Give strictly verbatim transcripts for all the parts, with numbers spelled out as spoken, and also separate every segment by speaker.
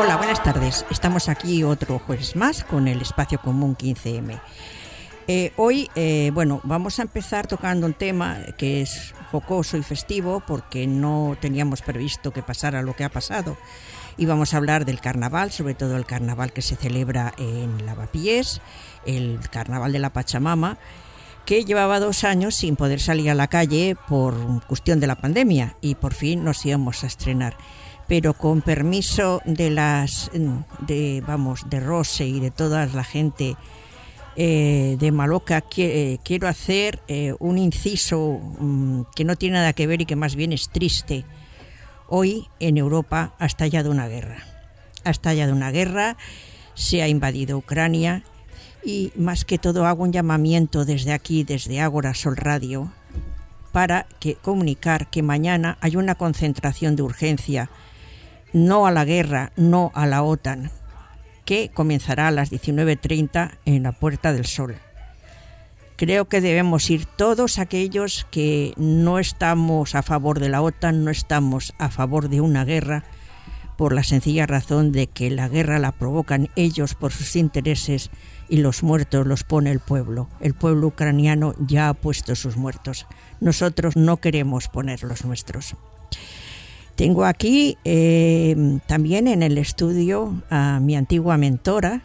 Speaker 1: Hola, buenas tardes. Estamos aquí otro jueves más con el Espacio Común quince eme. Eh, hoy, eh, bueno, vamos a empezar tocando un tema que es jocoso y festivo porque no teníamos previsto que pasara lo que ha pasado. Y vamos a hablar del carnaval, sobre todo el carnaval que se celebra en Lavapiés, el carnaval de la Pachamama, que llevaba dos años sin poder salir a la calle por cuestión de la pandemia y por fin nos íbamos a estrenar. Pero con permiso de las, de, vamos, de Rose y de toda la gente eh, de Maloca, que, eh, quiero hacer eh, un inciso um, que no tiene nada que ver y que más bien es triste. Hoy en Europa ha estallado una guerra. Ha estallado una guerra, se ha invadido Ucrania y más que todo hago un llamamiento desde aquí, desde Ágora Sol Radio, para que comunicar que mañana hay una concentración de urgencia, no a la guerra, no a la OTAN, que comenzará a las diecinueve treinta en la Puerta del Sol. Creo que debemos ir todos aquellos que no estamos a favor de la OTAN, no estamos a favor de una guerra, por la sencilla razón de que la guerra la provocan ellos por sus intereses y los muertos los pone el pueblo. El pueblo ucraniano ya ha puesto sus muertos. Nosotros no queremos poner los nuestros. Tengo aquí eh, también en el estudio a mi antigua mentora,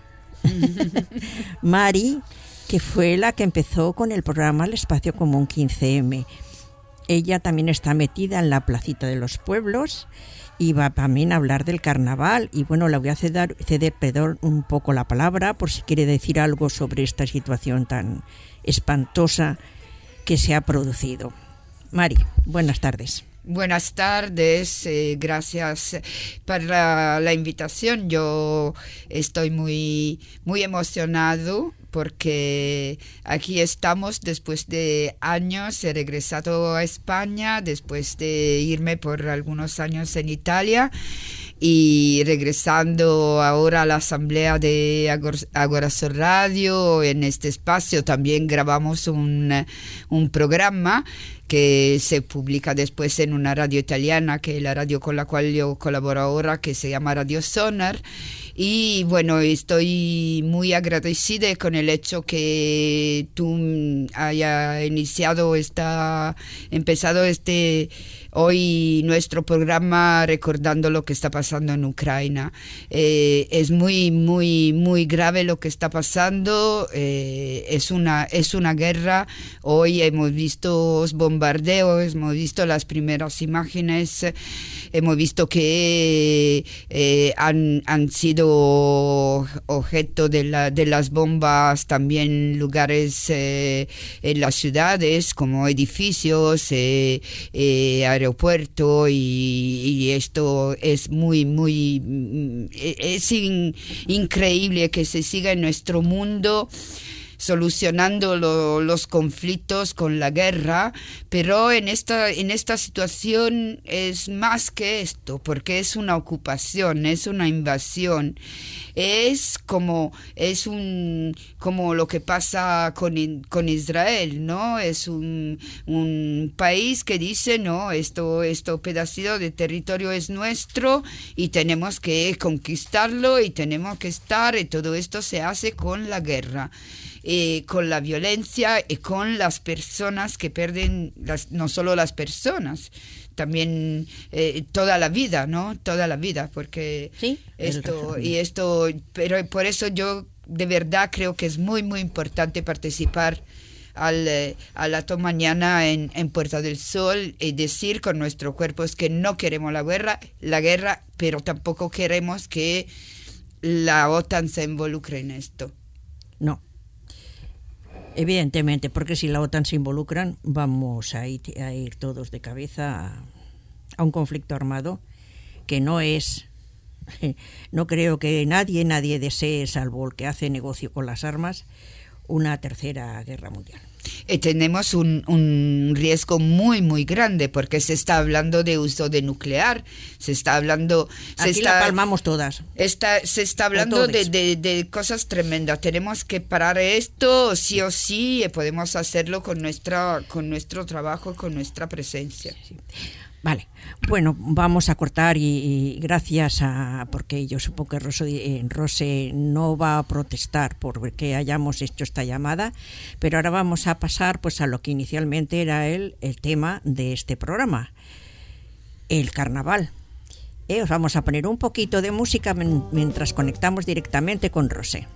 Speaker 1: Mari, que fue la que empezó con el programa El Espacio Común quince eme. Ella también está metida en la Placita de los Pueblos y va también a hablar del carnaval. Y bueno, le voy a ceder, ceder perdón, un poco la palabra por si quiere decir algo sobre esta situación tan espantosa que se ha producido. Mari, buenas tardes.
Speaker 2: Buenas tardes, eh, gracias por la, la invitación. Yo estoy muy, muy emocionado porque aquí estamos después de años. He regresado a España después de irme por algunos años en Italia y regresando ahora a la asamblea de Ágora Sol Radio. En este espacio también grabamos un, un programa que se publica después en una radio italiana, que es la radio con la cual yo colaboro ahora, que se llama Radio Sonar. Y bueno, estoy muy agradecida con el hecho que tú hayas iniciado esta, empezado este hoy nuestro programa recordando lo que está pasando en Ucrania. Eh, es muy, muy, muy grave lo que está pasando. Eh, es una, es una guerra. Hoy hemos visto bombardeos, hemos visto las primeras imágenes, hemos visto que eh, han, han sido objeto de, la, de las bombas también lugares eh, en las ciudades como edificios, eh, eh, aeropuerto y, y esto es muy muy es in, increíble que se siga en nuestro mundo solucionando lo, los conflictos con la guerra, pero en esta, en esta situación es más que esto, porque es una ocupación, es una invasión, es como, es un, como lo que pasa con, con Israel, ¿no? Es un, un país que dice, no, esto, esto pedacito de territorio es nuestro y tenemos que conquistarlo y tenemos que estar, y todo esto se hace con la guerra. Eh, con la violencia y con las personas que pierden, las, no solo las personas, también eh, toda la vida, ¿no? Toda la vida, porque
Speaker 1: sí,
Speaker 2: esto y esto, pero por eso yo de verdad creo que es muy, muy importante participar al, eh, a la toma mañana en, en Puerta del Sol y decir con nuestros cuerpos que no queremos la guerra, la guerra, pero tampoco queremos que la OTAN se involucre en esto.
Speaker 1: No. Evidentemente, porque si la OTAN se involucran, vamos a ir, a ir todos de cabeza a, a un conflicto armado que no es, no creo que nadie, nadie desee, salvo el que hace negocio con las armas, una tercera guerra mundial.
Speaker 2: Y tenemos un, un riesgo muy, muy grande porque se está hablando de uso de nuclear, se está hablando... Se
Speaker 1: Aquí
Speaker 2: está,
Speaker 1: la palmamos todas.
Speaker 2: Está, se está hablando de, de, de cosas tremendas. Tenemos que parar esto sí o sí y podemos hacerlo con, nuestra, con nuestro trabajo, con nuestra presencia.
Speaker 1: Sí. Vale, bueno, vamos a cortar y, y gracias a, porque yo supongo que Rose, eh, Rose no va a protestar por que hayamos hecho esta llamada, pero ahora vamos a pasar pues a lo que inicialmente era el, el tema de este programa, el carnaval. Eh, os vamos a poner un poquito de música mientras conectamos directamente con Rose.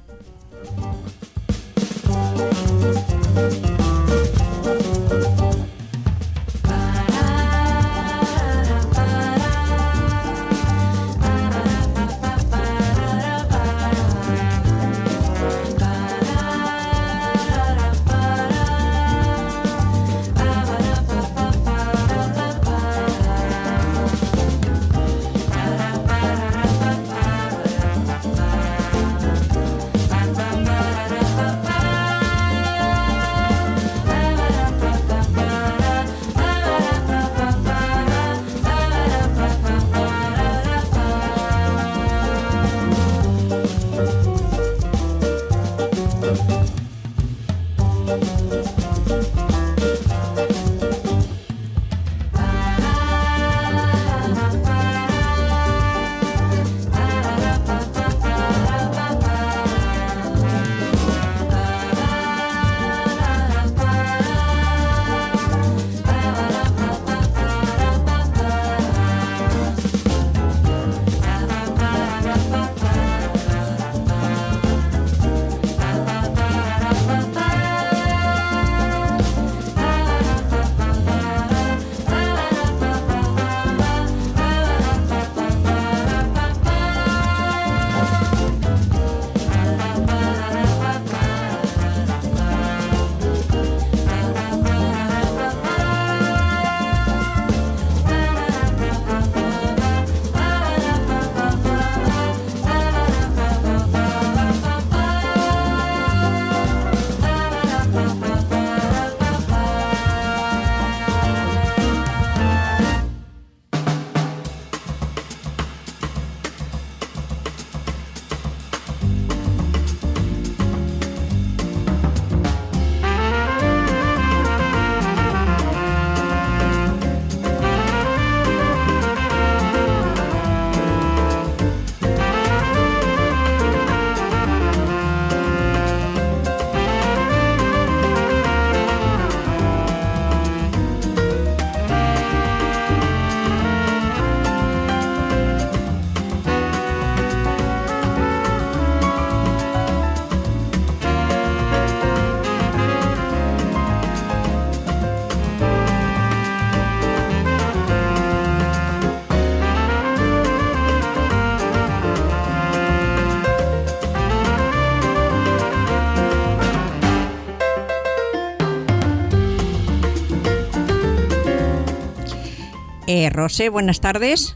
Speaker 1: Eh, Rose, buenas tardes.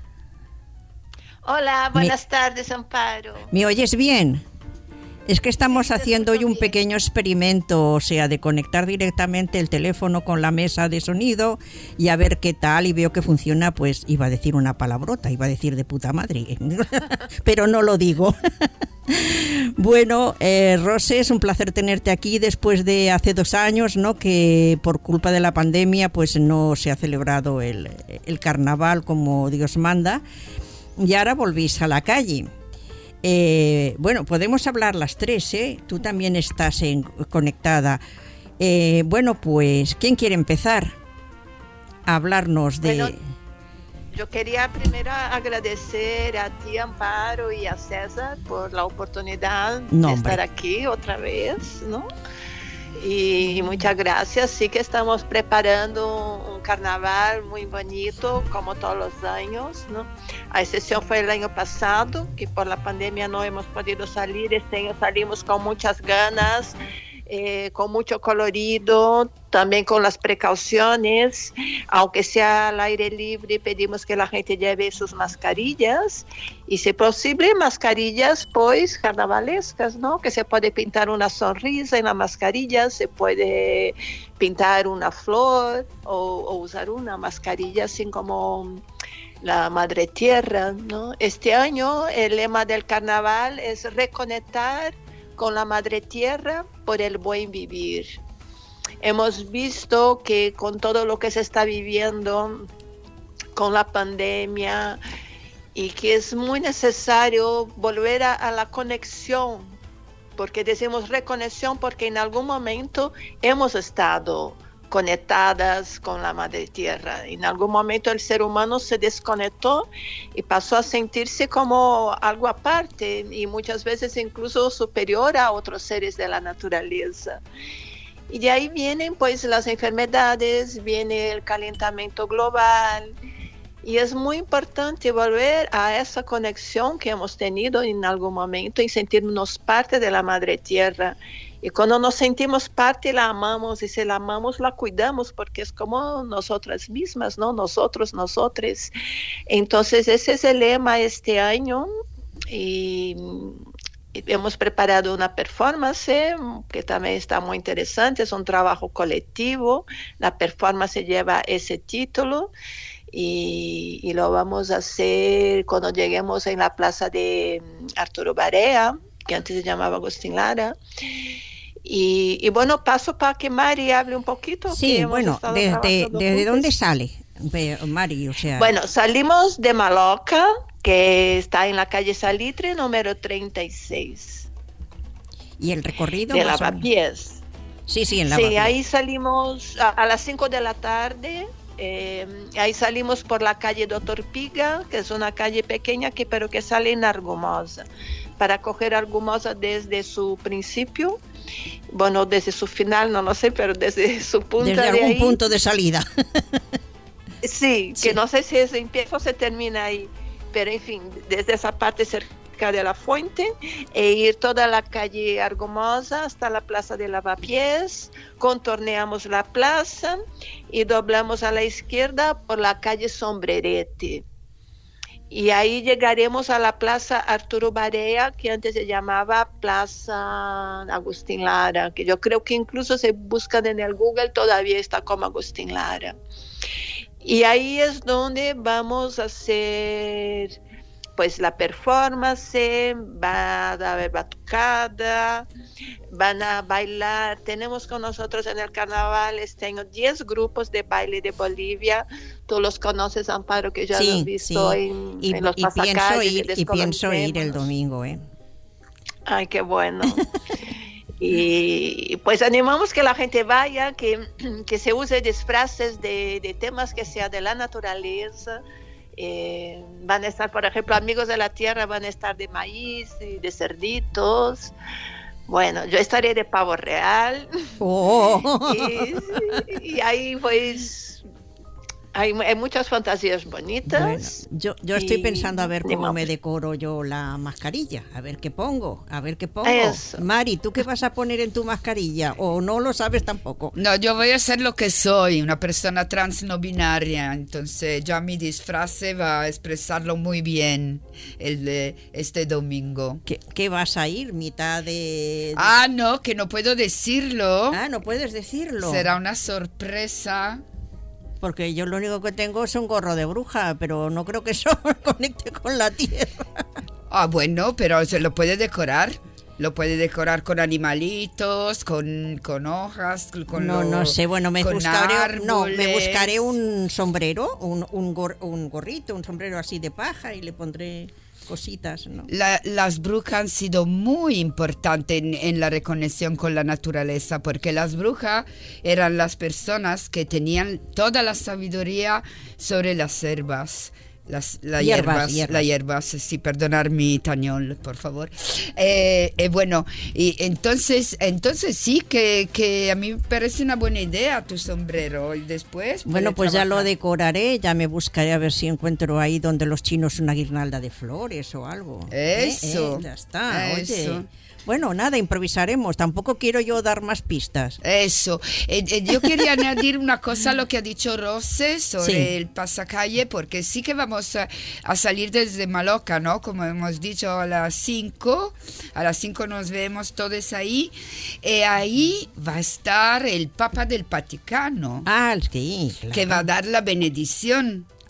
Speaker 3: Hola, buenas ¿Me, tardes, Amparo.
Speaker 1: ¿Me oyes bien? Es que estamos haciendo hoy un pequeño experimento, o sea, de conectar directamente el teléfono con la mesa de sonido y a ver qué tal, y veo que funciona, pues iba a decir una palabrota, iba a decir de puta madre, pero no lo digo. Bueno, eh, Rose, es un placer tenerte aquí después de hace dos años, ¿no? Que por culpa de la pandemia pues no se ha celebrado el, el carnaval como Dios manda, y ahora volvís a la calle. Eh, bueno, podemos hablar las tres, ¿eh? Tú también estás en, conectada. Eh, bueno, pues, ¿quién quiere empezar a hablarnos de...?
Speaker 3: Bueno, yo quería primero agradecer a ti, Amparo, y a César por la oportunidad
Speaker 1: no,
Speaker 3: de estar aquí otra vez, ¿no? Y muchas gracias. Sí que estamos preparando un carnaval muy bonito, como todos los años, ¿no? A excepción fue el año pasado, que por la pandemia no hemos podido salir. Este año salimos con muchas ganas, eh, con mucho colorido, también con las precauciones. Aunque sea al aire libre, pedimos que la gente lleve sus mascarillas y, si posible, mascarillas pues carnavalescas, ¿no? Que se puede pintar una sonrisa en la mascarilla, se puede pintar una flor o, o usar una mascarilla así como la madre tierra, ¿no? Este año el lema del carnaval es reconectar con la madre tierra por el buen vivir. Hemos visto que con todo lo que se está viviendo con la pandemia, y que es muy necesario volver a, a la conexión, porque decimos reconexión porque en algún momento hemos estado conectadas con la Madre Tierra. En algún momento el ser humano se desconectó y pasó a sentirse como algo aparte y muchas veces incluso superior a otros seres de la naturaleza. Y de ahí vienen pues las enfermedades, viene el calentamiento global, y es muy importante volver a esa conexión que hemos tenido en algún momento y sentirnos parte de la Madre Tierra. Y cuando nos sentimos parte, la amamos, y si la amamos, la cuidamos, porque es como nosotras mismas, ¿no? Nosotros, nosotres. Entonces, ese es el lema este año, y hemos preparado una performance que también está muy interesante, es un trabajo colectivo. La performance lleva ese título. Y, y lo vamos a hacer cuando lleguemos en la plaza de Arturo Barea, que antes se llamaba Agustín Lara. Y, y bueno, paso para que Mari hable un poquito.
Speaker 1: Sí, bueno, ¿desde, desde dónde sale, Mari? O sea...
Speaker 3: Bueno, salimos de Maloca, que está en la calle Salitre, número treinta y seis.
Speaker 1: ¿Y el recorrido?
Speaker 3: De Lavapiés.
Speaker 1: Sí, sí, en Lavapiés.
Speaker 3: Sí, ahí salimos a, a las cinco de la tarde. Eh, ahí salimos por la calle Doctor Piga, que es una calle pequeña que, pero que sale en Argumosa, para coger Argumosa desde su principio, bueno, desde su final, no lo sé, pero desde su punta
Speaker 1: desde
Speaker 3: de
Speaker 1: algún
Speaker 3: ahí.
Speaker 1: punto de salida.
Speaker 3: Sí,
Speaker 1: Sí.
Speaker 3: que no sé si se empieza o se termina ahí, pero en fin, desde esa parte cerca de la fuente, e ir toda la calle Argumosa hasta la plaza de Lavapiés, contorneamos la plaza y doblamos a la izquierda por la calle Sombrerete. Y ahí llegaremos a la plaza Arturo Barea, que antes se llamaba Plaza Agustín Lara, que yo creo que incluso se buscan en el Google, todavía está como Agustín Lara. Y ahí es donde vamos a hacer pues la performance, va a haber batucada, van a bailar. Tenemos con nosotros en el carnaval este año diez grupos de baile de Bolivia. Tú los conoces, Amparo, que ya
Speaker 1: Sí,
Speaker 3: lo has visto
Speaker 1: sí.
Speaker 3: en,
Speaker 1: Y,
Speaker 3: en los
Speaker 1: y pienso
Speaker 3: pasacalles.
Speaker 1: ir, y pienso ir el domingo, ¿eh?
Speaker 3: Ay, qué bueno. Y pues animamos que la gente vaya, que, que se use disfraces de, de temas que sea de la naturaleza. Eh, van a estar, por ejemplo, amigos de la tierra, van a estar de maíz y de cerditos. Bueno, yo estaré de pavo real.
Speaker 1: Oh.
Speaker 3: y, y ahí pues hay, hay muchas fantasías bonitas.
Speaker 1: Bueno, yo, yo estoy
Speaker 3: y,
Speaker 1: pensando a ver cómo
Speaker 3: digamos,
Speaker 1: me decoro yo la mascarilla, a ver qué pongo, a ver qué pongo.
Speaker 3: Eso.
Speaker 1: Mari, ¿tú qué vas a poner en tu mascarilla? ¿O no lo sabes tampoco?
Speaker 2: No, yo voy a ser lo que soy, una persona trans no binaria, entonces ya mi disfraz va a expresarlo muy bien el de este domingo.
Speaker 1: ¿Qué, qué vas a ir? ¿Mitad de, de...?
Speaker 2: Ah, no, que no puedo decirlo.
Speaker 1: Ah, no puedes decirlo.
Speaker 2: Será una sorpresa.
Speaker 1: Porque yo lo único que tengo es un gorro de bruja, pero no creo que eso conecte con la tierra.
Speaker 2: Ah, bueno, pero se lo puede decorar. Lo puede decorar con animalitos, con, con hojas, con
Speaker 1: No,
Speaker 2: lo,
Speaker 1: no sé, bueno, me
Speaker 2: con
Speaker 1: buscaré,
Speaker 2: árboles.
Speaker 1: no, me buscaré un sombrero, un, un, gor, un gorrito, un sombrero así de paja y le pondré cositas, ¿no?
Speaker 2: La, las brujas han sido muy importantes en, en la reconexión con la naturaleza, porque las brujas eran las personas que tenían toda la sabiduría sobre las hierbas. Las la
Speaker 1: hierbas,
Speaker 2: hierbas,
Speaker 1: hierbas.
Speaker 2: la hierbas, sí, perdonar mi tañol, por favor. Eh, eh, bueno, y entonces, entonces sí que, que a mí me parece una buena idea tu sombrero. Y después.
Speaker 1: Bueno,
Speaker 2: puede
Speaker 1: pues ya lo
Speaker 2: trabajar.
Speaker 1: decoraré, ya me buscaré a ver si encuentro ahí donde los chinos una guirnalda de flores o algo. ¿Eh?
Speaker 2: Eso.
Speaker 1: ¿Eh? Ya está,
Speaker 2: Eso.
Speaker 1: oye. Bueno, nada, improvisaremos. Tampoco quiero yo dar más pistas.
Speaker 2: Eso. Eh, eh, yo quería añadir una cosa a lo que ha dicho Rose sobre
Speaker 1: Sí.
Speaker 2: el pasacalle, porque sí que vamos a, a salir desde Maloca, ¿no? Como hemos dicho, a las cinco. A las cinco nos vemos todos ahí. Y ahí va a estar el Papa del Vaticano,
Speaker 1: Ah, sí, claro.
Speaker 2: que va a dar la bendición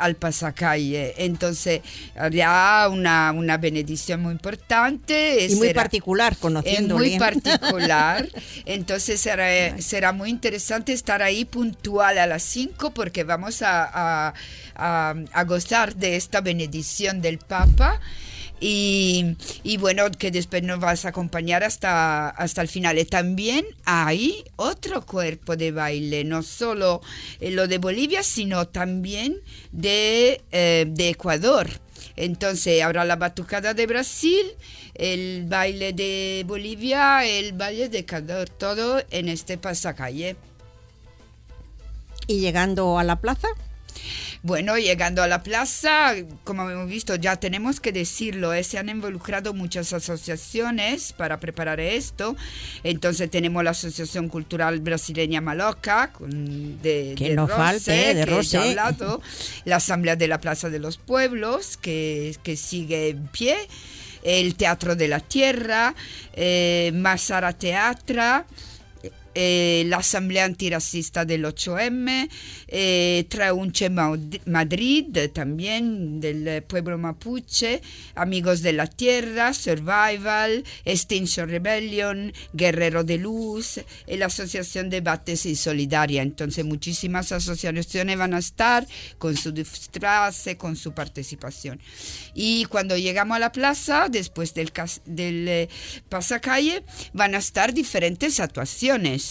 Speaker 2: al pasacalle. Entonces habrá una, una bendición muy importante.
Speaker 1: Y muy
Speaker 2: será,
Speaker 1: particular, conociendo.
Speaker 2: Muy particular. Entonces será, será muy interesante estar ahí puntual a las cinco porque vamos a, a, a, a gozar de esta bendición del Papa. Y, y bueno, que después nos vas a acompañar hasta, hasta el final. Y también hay otro cuerpo de baile, no solo lo de Bolivia, sino también de, eh, de Ecuador. Entonces habrá la batucada de Brasil, el baile de Bolivia, el baile de Ecuador, todo en este pasacalle.
Speaker 1: ¿Y llegando a la plaza?
Speaker 2: Bueno, llegando a la plaza, como hemos visto, ya tenemos que decirlo, eh, se han involucrado muchas asociaciones para preparar esto. Entonces tenemos la Asociación Cultural Brasileña Maloca, con, de,
Speaker 1: que
Speaker 2: de
Speaker 1: no
Speaker 2: Rose,
Speaker 1: falte, de
Speaker 2: que
Speaker 1: Rose.
Speaker 2: ya he hablado, la Asamblea de la Plaza de los Pueblos, que, que sigue en pie, el Teatro de la Tierra, eh, Masara Teatra, Eh, la Asamblea Antirracista del ocho eme, eh, Traunche Madrid, también del pueblo mapuche, Amigos de la Tierra, Survival, Extinction Rebellion, Guerrero de Luz, eh, la Asociación Debates y Solidaria. Entonces muchísimas asociaciones van a estar con su disfraz, con su participación. Y cuando llegamos a la plaza, después del, del eh, pasacalle, van a estar diferentes actuaciones.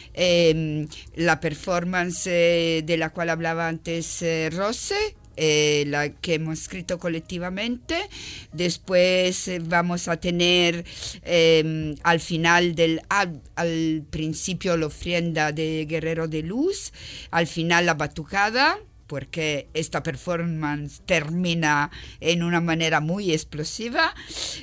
Speaker 2: Eh, la performance eh, de la cual hablaba antes eh, Rose, eh, la que hemos escrito colectivamente. Después eh, vamos a tener eh, al final del al, al principio la ofrenda de Guerrero de Luz, al final la batucada, porque esta performance termina en una manera muy explosiva.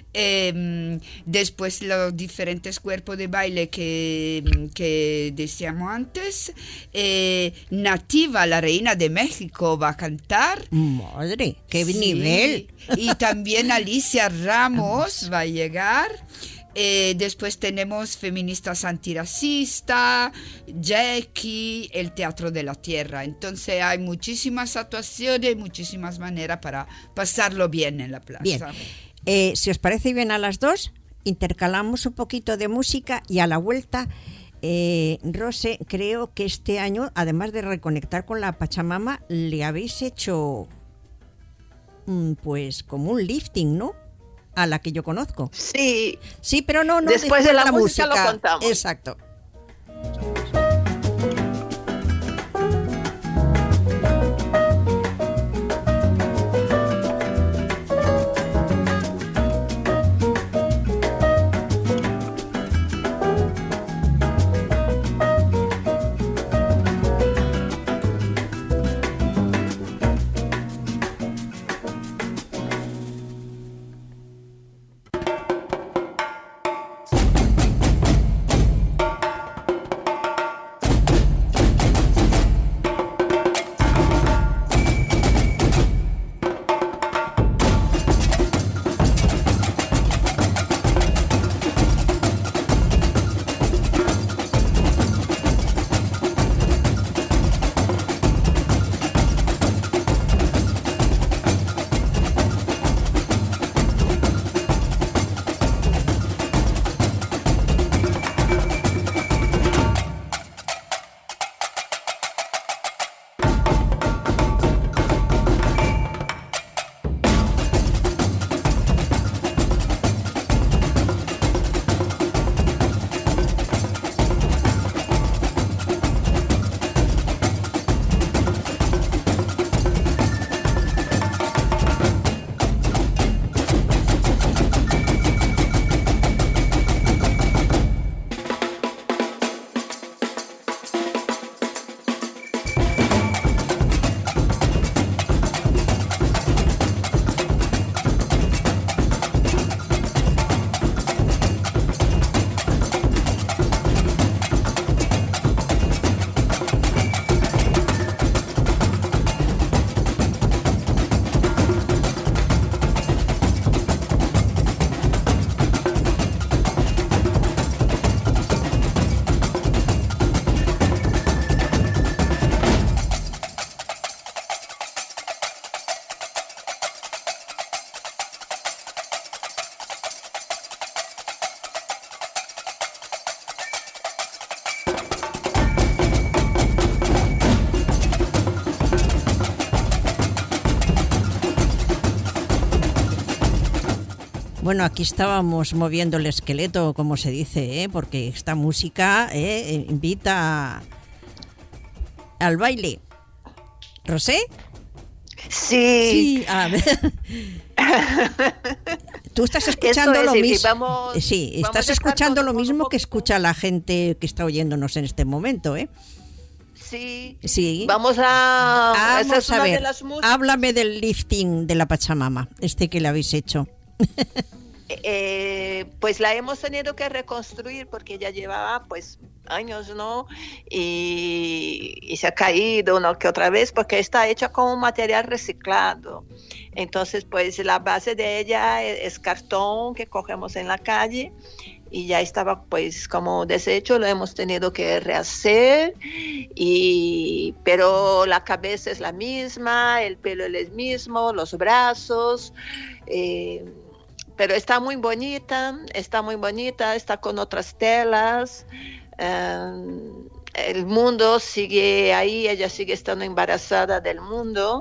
Speaker 2: Eh, después los diferentes cuerpos de baile que, que decíamos antes. Eh, Nativa, la reina de México, va a cantar.
Speaker 1: Madre, qué
Speaker 2: Sí.
Speaker 1: nivel.
Speaker 2: Y también Alicia Ramos va a llegar. Eh, después tenemos Feministas Antirracistas, Jackie, el Teatro de la Tierra. Entonces hay muchísimas actuaciones, muchísimas maneras para pasarlo bien en la plaza.
Speaker 1: Bien, eh, si os parece bien a las dos, intercalamos un poquito de música y a la vuelta, eh, Rose, creo que este año, además de reconectar con la Pachamama, le habéis hecho mm, pues como un lifting, ¿no? A la que yo conozco.
Speaker 3: Sí.
Speaker 1: Sí, pero no, no.
Speaker 3: Después de la música lo contamos.
Speaker 1: Exacto. Bueno, aquí estábamos moviendo el esqueleto, como se dice, ¿eh? Porque esta música ¿eh? invita al baile. ¿Rosé?
Speaker 3: Sí.
Speaker 1: Sí, a ver. Tú estás escuchando
Speaker 3: es,
Speaker 1: lo
Speaker 3: sí,
Speaker 1: mismo.
Speaker 3: Vamos,
Speaker 1: sí,
Speaker 3: vamos
Speaker 1: estás escuchando lo mismo
Speaker 3: poco.
Speaker 1: que escucha la gente que está oyéndonos en este momento, ¿eh?
Speaker 3: Sí.
Speaker 1: Sí.
Speaker 3: Vamos a.
Speaker 1: Vamos
Speaker 3: esa es
Speaker 1: a
Speaker 3: una
Speaker 1: ver.
Speaker 3: de las músicas.
Speaker 1: Háblame del lifting de la Pachamama, este que le habéis hecho.
Speaker 3: Eh, pues la hemos tenido que reconstruir porque ya llevaba pues años, ¿no? Y, y se ha caído una que otra vez porque está hecha con un material reciclado. Entonces, pues la base de ella es, es cartón que cogemos en la calle y ya estaba pues como deshecho, lo hemos tenido que rehacer, y, pero la cabeza es la misma, el pelo es el mismo, los brazos, eh, pero está muy bonita, está muy bonita, está con otras telas, um, el mundo sigue ahí, ella sigue estando embarazada del mundo,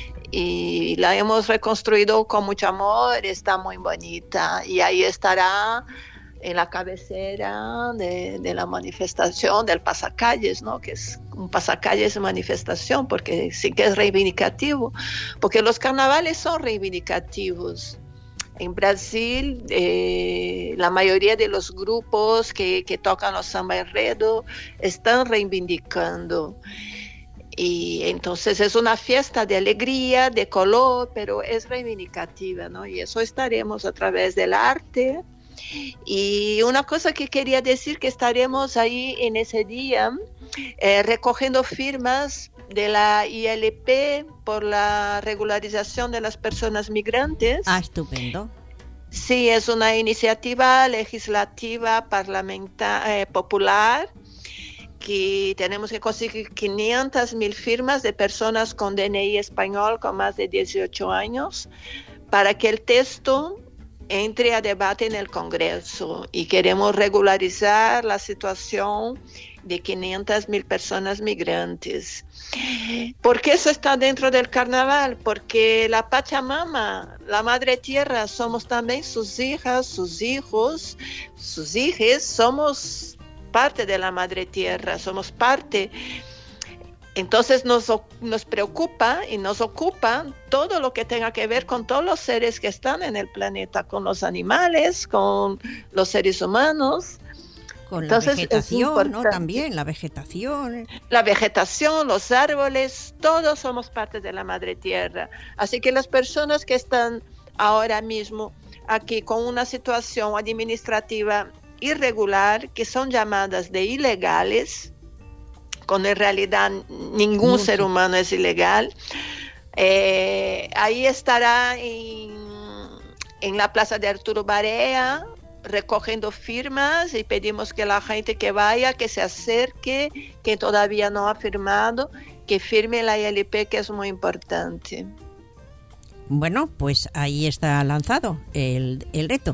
Speaker 3: y la hemos reconstruido con mucho amor, está muy bonita, y ahí estará en la cabecera de, de la manifestación del pasacalles, ¿no? Que es un pasacalles de manifestación, porque sí que es reivindicativo, porque los carnavales son reivindicativos. En Brasil, eh, la mayoría de los grupos que, que tocan los samba enredo están reivindicando. Y entonces es una fiesta de alegría, de color, pero es reivindicativa, ¿no? Y eso estaremos a través del arte. Y una cosa que quería decir, que estaremos ahí en ese día eh, recogiendo firmas de la I L P por la regularización de las personas migrantes.
Speaker 1: Ah, estupendo.
Speaker 3: Sí, es una iniciativa legislativa parlamentaria eh, popular, que tenemos que conseguir quinientas mil firmas de personas con D N I español con más de dieciocho años para que el texto entre a debate en el Congreso, y queremos regularizar la situación de quinientas mil personas migrantes. ¿Por qué eso está dentro del carnaval? Porque la Pachamama, la Madre Tierra, somos también sus hijas, sus hijos, sus hijas, somos parte de la Madre Tierra, somos parte. Entonces nos, nos preocupa y nos ocupa todo lo que tenga que ver con todos los seres que están en el planeta, con los animales, con los seres humanos.
Speaker 1: Con
Speaker 3: Entonces,
Speaker 1: la vegetación, ¿no? También la vegetación.
Speaker 3: La vegetación, los árboles, todos somos parte de la Madre Tierra. Así que las personas que están ahora mismo aquí con una situación administrativa irregular, que son llamadas de ilegales, cuando en realidad ningún Mucho. ser humano es ilegal, eh, ahí estará en, en la plaza de Arturo Barea recogiendo firmas, y pedimos que la gente que vaya, que se acerque, que todavía no ha firmado, que firme la I L P, que es muy importante.
Speaker 1: Bueno, pues ahí está lanzado el, el reto.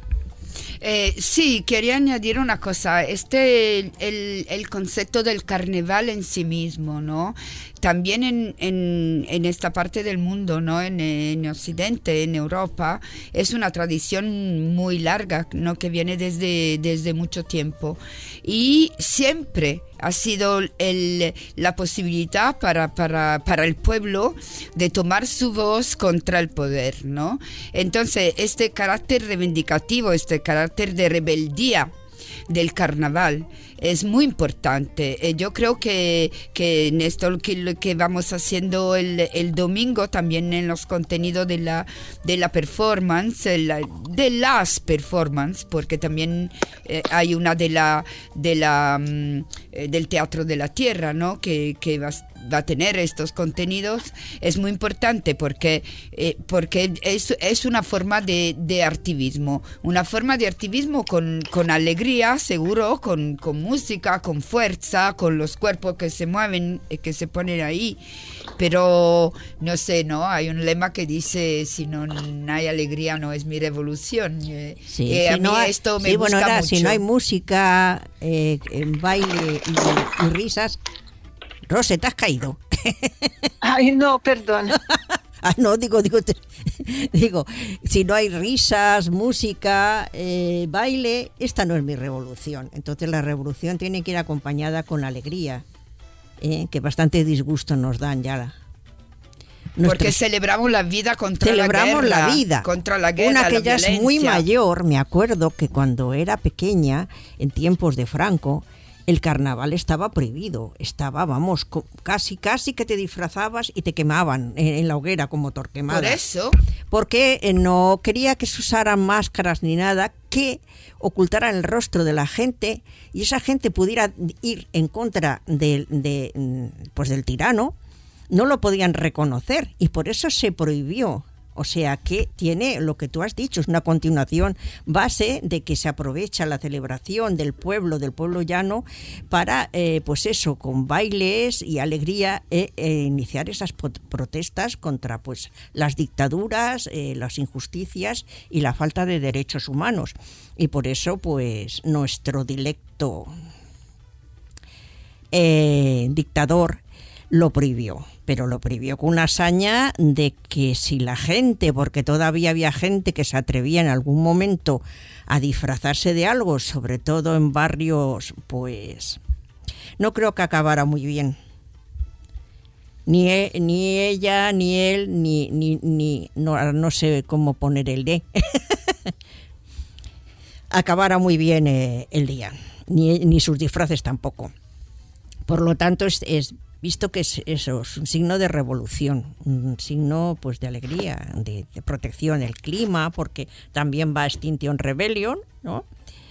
Speaker 2: Eh, sí, quería añadir una cosa. Este, el, el concepto del carnaval en sí mismo, ¿no? También en, en, en esta parte del mundo, ¿no? En, en Occidente, en Europa, es una tradición muy larga, ¿no? Que viene desde, desde mucho tiempo. Y siempre ha sido el, la posibilidad para, para, para el pueblo de tomar su voz contra el poder, ¿no? Entonces, este carácter reivindicativo, este carácter de rebeldía del carnaval es muy importante. Eh, yo creo que, que en esto que, que vamos haciendo el, el domingo, también en los contenidos de la, de la performance, la, de las performances, porque también eh, hay una de la, de la um, eh, del Teatro de la Tierra, ¿no? Que, que va, va a tener estos contenidos. Es muy importante porque, eh, porque es, es una forma de, de activismo, una forma de activismo con, con alegría, seguro, con, con música, con fuerza, con los cuerpos que se mueven, que se ponen ahí. Pero no sé, ¿no? Hay un lema que dice: si no hay alegría no es mi revolución.
Speaker 1: Sí,
Speaker 2: eh,
Speaker 1: si
Speaker 2: a mí
Speaker 1: no hay,
Speaker 2: esto me
Speaker 1: sí,
Speaker 2: gusta
Speaker 1: bueno, ahora,
Speaker 2: mucho.
Speaker 1: Si no hay música, eh, baile y, y risas. Rose, ¿te has caído?
Speaker 3: Ay, no, perdón.
Speaker 1: Ah, no, digo, digo, te, digo, si no hay risas, música, eh, baile, esta no es mi revolución. Entonces la revolución tiene que ir acompañada con alegría, eh, que bastante disgusto nos dan ya. La,
Speaker 2: Porque nuestros, celebramos la vida contra
Speaker 1: celebramos
Speaker 2: la guerra.
Speaker 1: la vida.
Speaker 2: Contra la guerra,
Speaker 1: Una que
Speaker 2: la
Speaker 1: ya
Speaker 2: violencia.
Speaker 1: Es muy mayor, me acuerdo que cuando era pequeña, en tiempos de Franco, el carnaval estaba prohibido, estaba, vamos, casi casi que te disfrazabas y te quemaban en, en la hoguera como torquemada.
Speaker 2: Por eso.
Speaker 1: Porque no quería que se usaran máscaras ni nada que ocultaran el rostro de la gente y esa gente pudiera ir en contra de, de, pues del tirano, no lo podían reconocer y por eso se prohibió. O sea que tiene lo que tú has dicho, es una continuación base de que se aprovecha la celebración del pueblo, del pueblo llano, para, eh, pues eso, con bailes y alegría, eh, eh, iniciar esas protestas contra pues las dictaduras, eh, las injusticias y la falta de derechos humanos. Y por eso, pues, nuestro dilecto eh, dictador lo prohibió, pero lo prohibió con una hazaña de que si la gente, porque todavía había gente que se atrevía en algún momento a disfrazarse de algo, sobre todo en barrios, pues no creo que acabara muy bien. Ni, e, ni ella, ni él, ni, ni, ni no, no sé cómo poner el de. Acabara muy bien eh, el día, ni, ni sus disfraces tampoco. Por lo tanto, es, es visto que es eso, es un signo de revolución, un signo pues de alegría, de, de protección del clima, porque también va Extinction Rebellion, ¿no?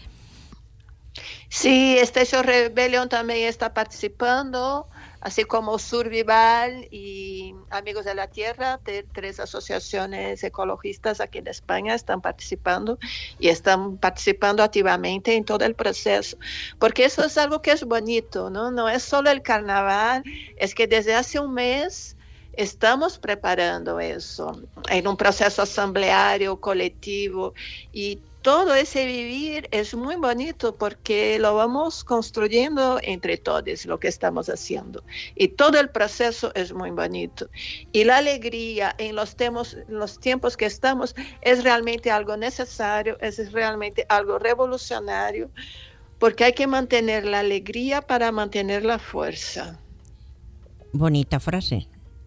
Speaker 3: Sí, Extinction Rebellion también está participando, así como Survival y Amigos de la Tierra, de tres asociaciones ecologistas aquí en España están participando y están participando activamente en todo el proceso, porque eso es algo que es bonito, ¿no? No es solo el carnaval, es que desde hace un mes estamos preparando eso en un proceso asambleario, colectivo, y todo ese vivir es muy bonito porque lo vamos construyendo entre todos lo que estamos haciendo y todo el proceso es muy bonito y la alegría en los, temos, los tiempos que estamos es realmente algo necesario, es realmente algo revolucionario porque hay que mantener la alegría para mantener la fuerza.
Speaker 1: Bonita frase.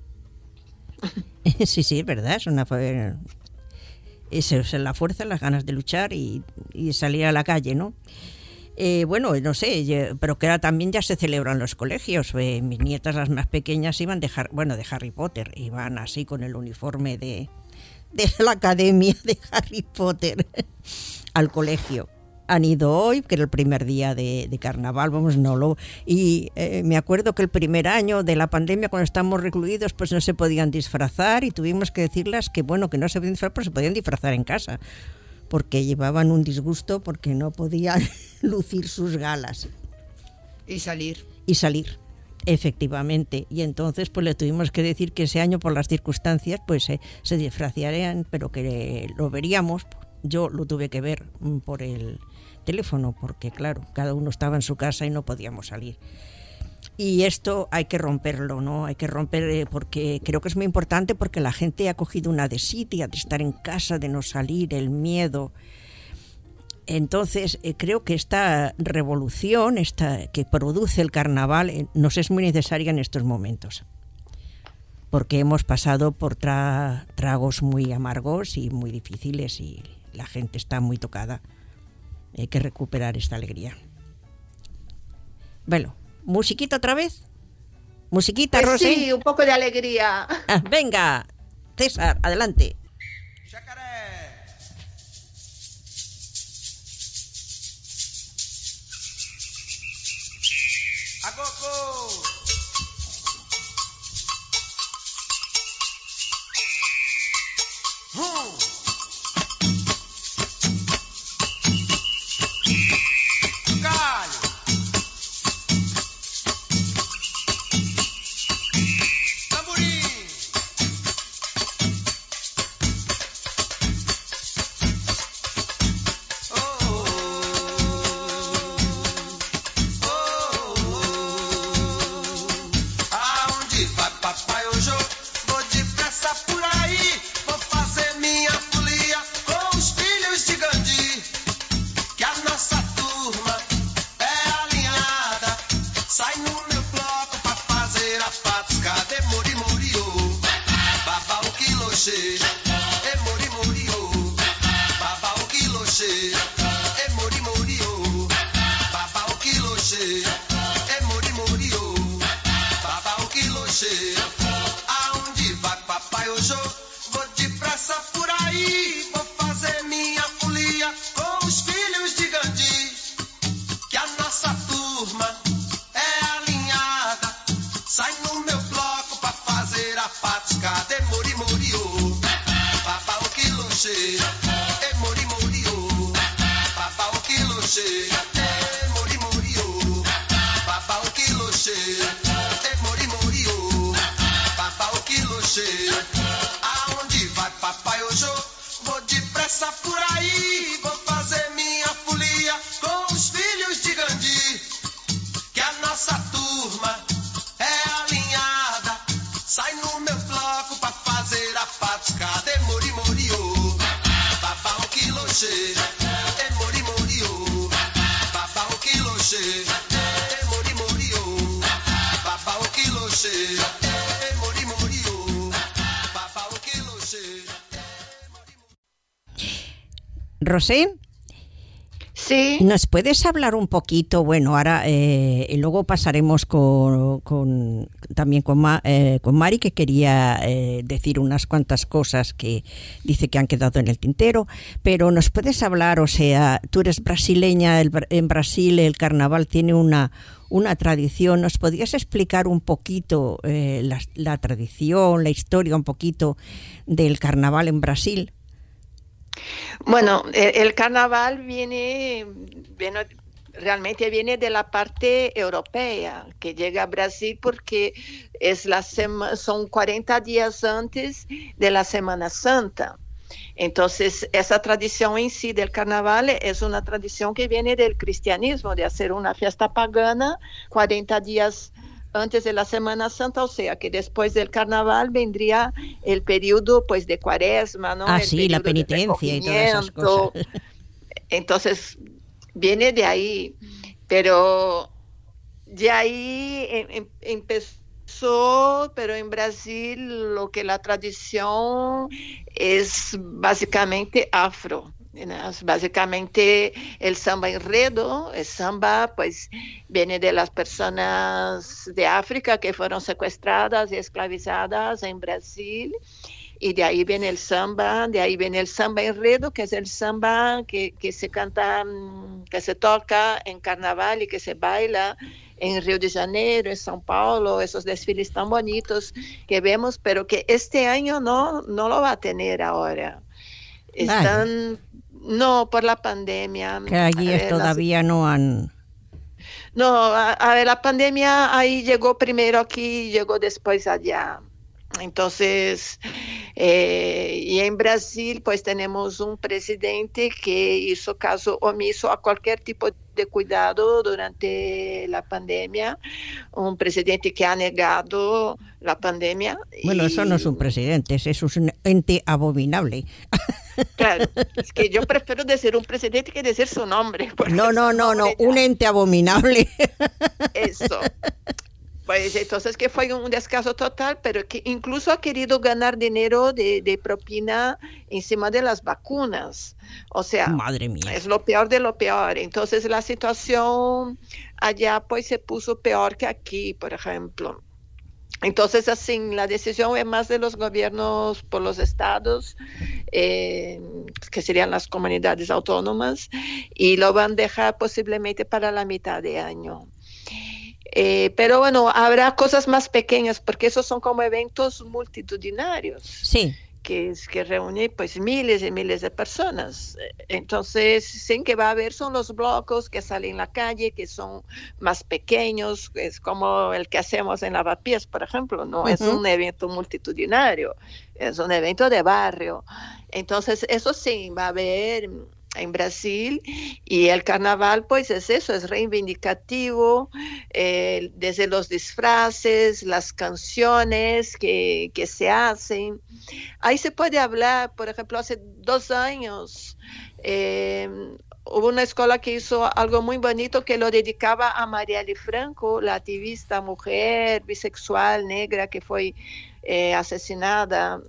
Speaker 1: Sí, sí, es verdad, es una... Eso es la fuerza, las ganas de luchar y, y salir a la calle, ¿no? Eh, bueno, no sé, yo, pero que ahora también ya se celebran los colegios. Eh, mis nietas, las más pequeñas, iban de, bueno, de Harry Potter, iban así con el uniforme de, de la academia de Harry Potter al colegio. Han ido hoy, que era el primer día de, de carnaval, vamos, no lo... Y eh, me acuerdo que el primer año de la pandemia, cuando estábamos recluidos, pues no se podían disfrazar y tuvimos que decirles que, bueno, que no se podían disfrazar, pero se podían disfrazar en casa, porque llevaban un disgusto porque no podían lucir sus galas.
Speaker 2: Y salir.
Speaker 1: Y salir, efectivamente. Y entonces, pues le tuvimos que decir que ese año, por las circunstancias, pues eh, se disfrazarían, pero que lo veríamos. Yo lo tuve que ver por el teléfono porque claro, cada uno estaba en su casa y no podíamos salir. Y esto hay que romperlo, ¿no? Hay que romper eh, porque creo que es muy importante porque la gente ha cogido una desidia de estar en casa, de no salir, el miedo. Entonces eh, creo que esta revolución esta, que produce el carnaval eh, nos es muy necesaria en estos momentos. Porque hemos pasado por tra- tragos muy amargos y muy difíciles y la gente está muy tocada. Hay que recuperar esta alegría. Bueno, ¿musiquita otra vez? ¿Musiquita,
Speaker 3: pues
Speaker 1: Rosy?
Speaker 3: Sí, un poco de alegría.
Speaker 1: Ah, venga, César, adelante.
Speaker 4: ¡A coco! ¡Uh! loche, é mori mori o, babau que loche, é mori mori o, babau que loche. Aonde vai papai hoje? Vou depressa por aí, vou fazer minha folia com os filhos de Gandhi, que a nossa turma é alinhada, sai no meu bloco pra fazer a patuscada. É mori mori o, babau que loche, é mori mori o, babau que loche, é mori mori o, babau que loche, é mori mori o, babau que loche.
Speaker 1: Rosé,
Speaker 3: Sí,
Speaker 1: ¿nos puedes hablar un poquito? Bueno, ahora eh, y luego pasaremos con, con también con, Ma, eh, con Mari, que quería eh, decir unas cuantas cosas que dice que han quedado en el tintero, pero ¿nos puedes hablar? O sea, tú eres brasileña, el, en Brasil el carnaval tiene una, una tradición. ¿Nos podrías explicar un poquito eh, la, la tradición, la historia un poquito del carnaval en Brasil?
Speaker 3: bueno, el, el carnaval viene, viene, realmente viene de la parte europea, que llega a Brasil porque es la sema, son cuarenta días antes de la Semana Santa. Entonces, esa tradición en sí del carnaval es una tradición que viene del cristianismo, de hacer una fiesta pagana cuarenta días antes de la Semana Santa, o sea, que después del carnaval vendría el periodo pues de Cuaresma, ¿no?
Speaker 1: Ah,
Speaker 3: el
Speaker 1: sí, la penitencia y todas esas cosas.
Speaker 3: Entonces, viene de ahí, pero de ahí em, em, empezó, pero en Brasil lo que la tradición es básicamente afro. Básicamente el samba enredo, el samba pues viene de las personas de África que fueron secuestradas y esclavizadas en Brasil, y de ahí viene el samba, de ahí viene el samba enredo, que es el samba que, que se canta, que se toca en carnaval y que se baila en Río de Janeiro, en São Paulo, esos desfiles tan bonitos que vemos, pero que este año no, no lo va a tener ahora. Están, no, por la pandemia.
Speaker 1: Que allí
Speaker 3: ver,
Speaker 1: todavía las... no han...
Speaker 3: No, a, a ver, la pandemia ahí llegó primero aquí, llegó después allá. Entonces, eh, y en Brasil pues tenemos un presidente que hizo caso omiso a cualquier tipo de cuidado durante la pandemia, un presidente que ha negado la pandemia.
Speaker 1: Bueno, y... eso no es un presidente, eso es un ente abominable.
Speaker 3: Claro, es que yo prefiero decir un presidente que decir su nombre.
Speaker 1: No, no, no, no, un ente abominable.
Speaker 3: Eso. Pues entonces que fue un descaso total, pero que incluso ha querido ganar dinero de, de propina encima de las vacunas. O sea,
Speaker 1: madre mía,
Speaker 3: es lo peor de lo peor. Entonces la situación allá pues se puso peor que aquí, por ejemplo. Entonces, así, la decisión es más de los gobiernos por los estados, eh, que serían las comunidades autónomas, y lo van a dejar posiblemente para la mitad de año. Eh, pero bueno, habrá cosas más pequeñas, porque esos son como eventos multitudinarios.
Speaker 1: Sí.
Speaker 3: Que, que reúne pues miles y miles de personas. Entonces, sí que va a haber son los blocos que salen en la calle, que son más pequeños, es como el que hacemos en Lavapiés, por ejemplo, no uh-huh. es un evento multitudinario, es un evento de barrio. Entonces, eso sí, va a haber en Brasil, y el carnaval pues es eso, es reivindicativo, eh, desde los disfraces, las canciones que, que se hacen. Ahí se puede hablar, por ejemplo, hace dos años eh, hubo una escuela que hizo algo muy bonito que lo dedicaba a Marielle Franco, la activista mujer bisexual negra que fue eh, asesinada.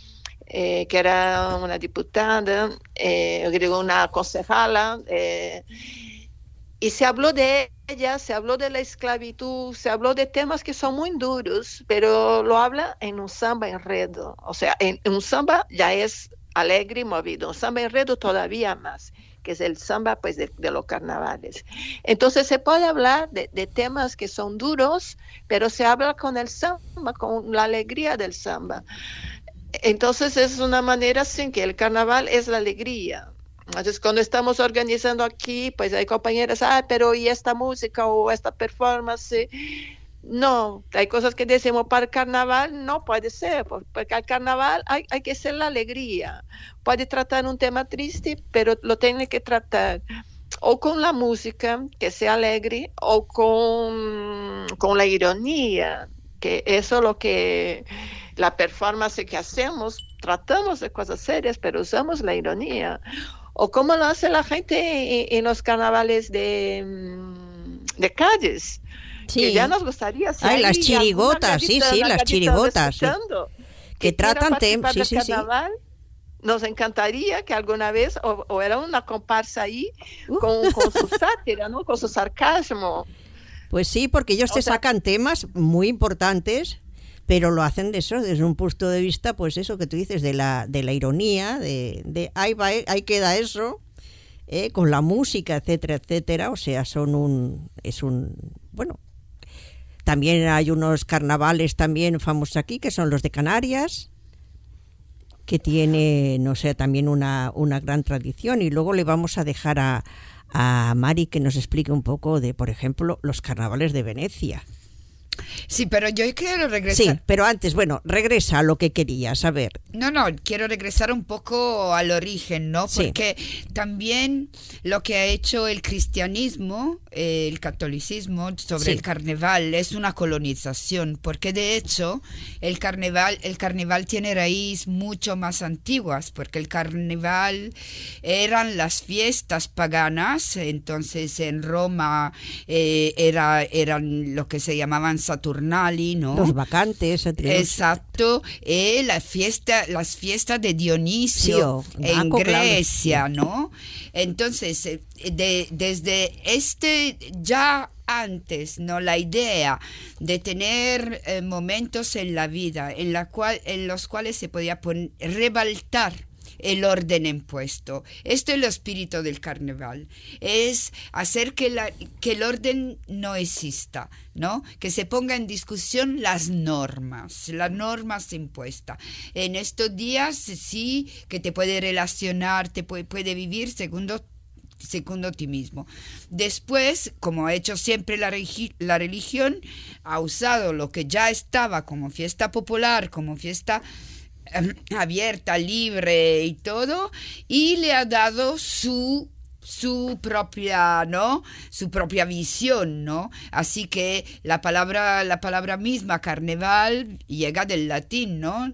Speaker 3: Eh, que era una diputada, eh, una concejala, eh, y se habló de ella, se habló de la esclavitud, se habló de temas que son muy duros, pero lo habla en un samba enredo. O sea, en, en un samba ya es alegre y movido, un samba enredo todavía más, que es el samba pues de, de los carnavales. Entonces se puede hablar de, de temas que son duros, pero se habla con el samba, con la alegría del samba. Entonces es una manera sin que el carnaval es la alegría. Entonces, cuando estamos organizando aquí, pues hay compañeras, ah, pero ¿y esta música o esta performance? No, hay cosas que decimos para el carnaval, no puede ser, porque al carnaval hay, hay que ser la alegría. Puede tratar un tema triste, pero lo tiene que tratar o con la música, que sea alegre, o con, con la ironía, que eso es lo que la performance que hacemos, tratamos de cosas serias, pero usamos la ironía. O como lo hace la gente en, en los carnavales de, de calles. Sí. Que ya nos gustaría. Si
Speaker 1: Ay, las chirigotas, sí, sí, las chirigotas. Sí. Que, que tratan temas, sí, sí,
Speaker 3: carnaval, sí. Nos encantaría que alguna vez, o, o era una comparsa ahí, uh. con, con su sátira, ¿no? Con su sarcasmo.
Speaker 1: Pues sí, porque ellos o te sea, sacan temas muy importantes, pero lo hacen de eso, desde un punto de vista, pues eso que tú dices, de la de la ironía, de, de ahí va, ahí queda eso, eh, con la música, etcétera, etcétera. O sea, son un, es un, bueno, también hay unos carnavales también famosos aquí, que son los de Canarias, que tiene, no sé, también una, una gran tradición. Y luego le vamos a dejar a, a Mari que nos explique un poco de, por ejemplo, los carnavales de Venecia.
Speaker 2: Sí, pero yo quiero regresar.
Speaker 1: Sí, pero antes, bueno, regresa a lo que querías, a ver.
Speaker 2: No, no, quiero regresar un poco al origen, ¿no? Porque sí. También lo que ha hecho el cristianismo, eh, el catolicismo sobre sí. el carnaval es una colonización, porque de hecho el carnaval, el carnaval tiene raíz mucho más antiguas, porque el carnaval eran las fiestas paganas, entonces en Roma eh, era, eran lo que se llamaban Saturnali, ¿no?
Speaker 1: Los bacantes.
Speaker 2: Exacto. Eh, la fiesta, las fiestas de Dionisio sí, en Grecia, ¿no? Entonces, de, desde este ya antes, ¿no? La idea de tener eh, momentos en la vida en, la cual, en los cuales se podía poner, rebaltar el orden impuesto. Esto es el espíritu del carnaval. Es hacer que, la, que el orden no exista, ¿no? Que se ponga en discusión las normas, las normas impuestas. En estos días sí que te puede relacionar, te puede, puede vivir segundo segundo ti mismo. Después, como ha hecho siempre la, la religión, ha usado lo que ya estaba como fiesta popular, como fiesta abierta, libre y todo, y le ha dado su su propia, ¿no? Su propia visión, ¿no? Así que la palabra la palabra misma carnaval llega del latín, ¿no?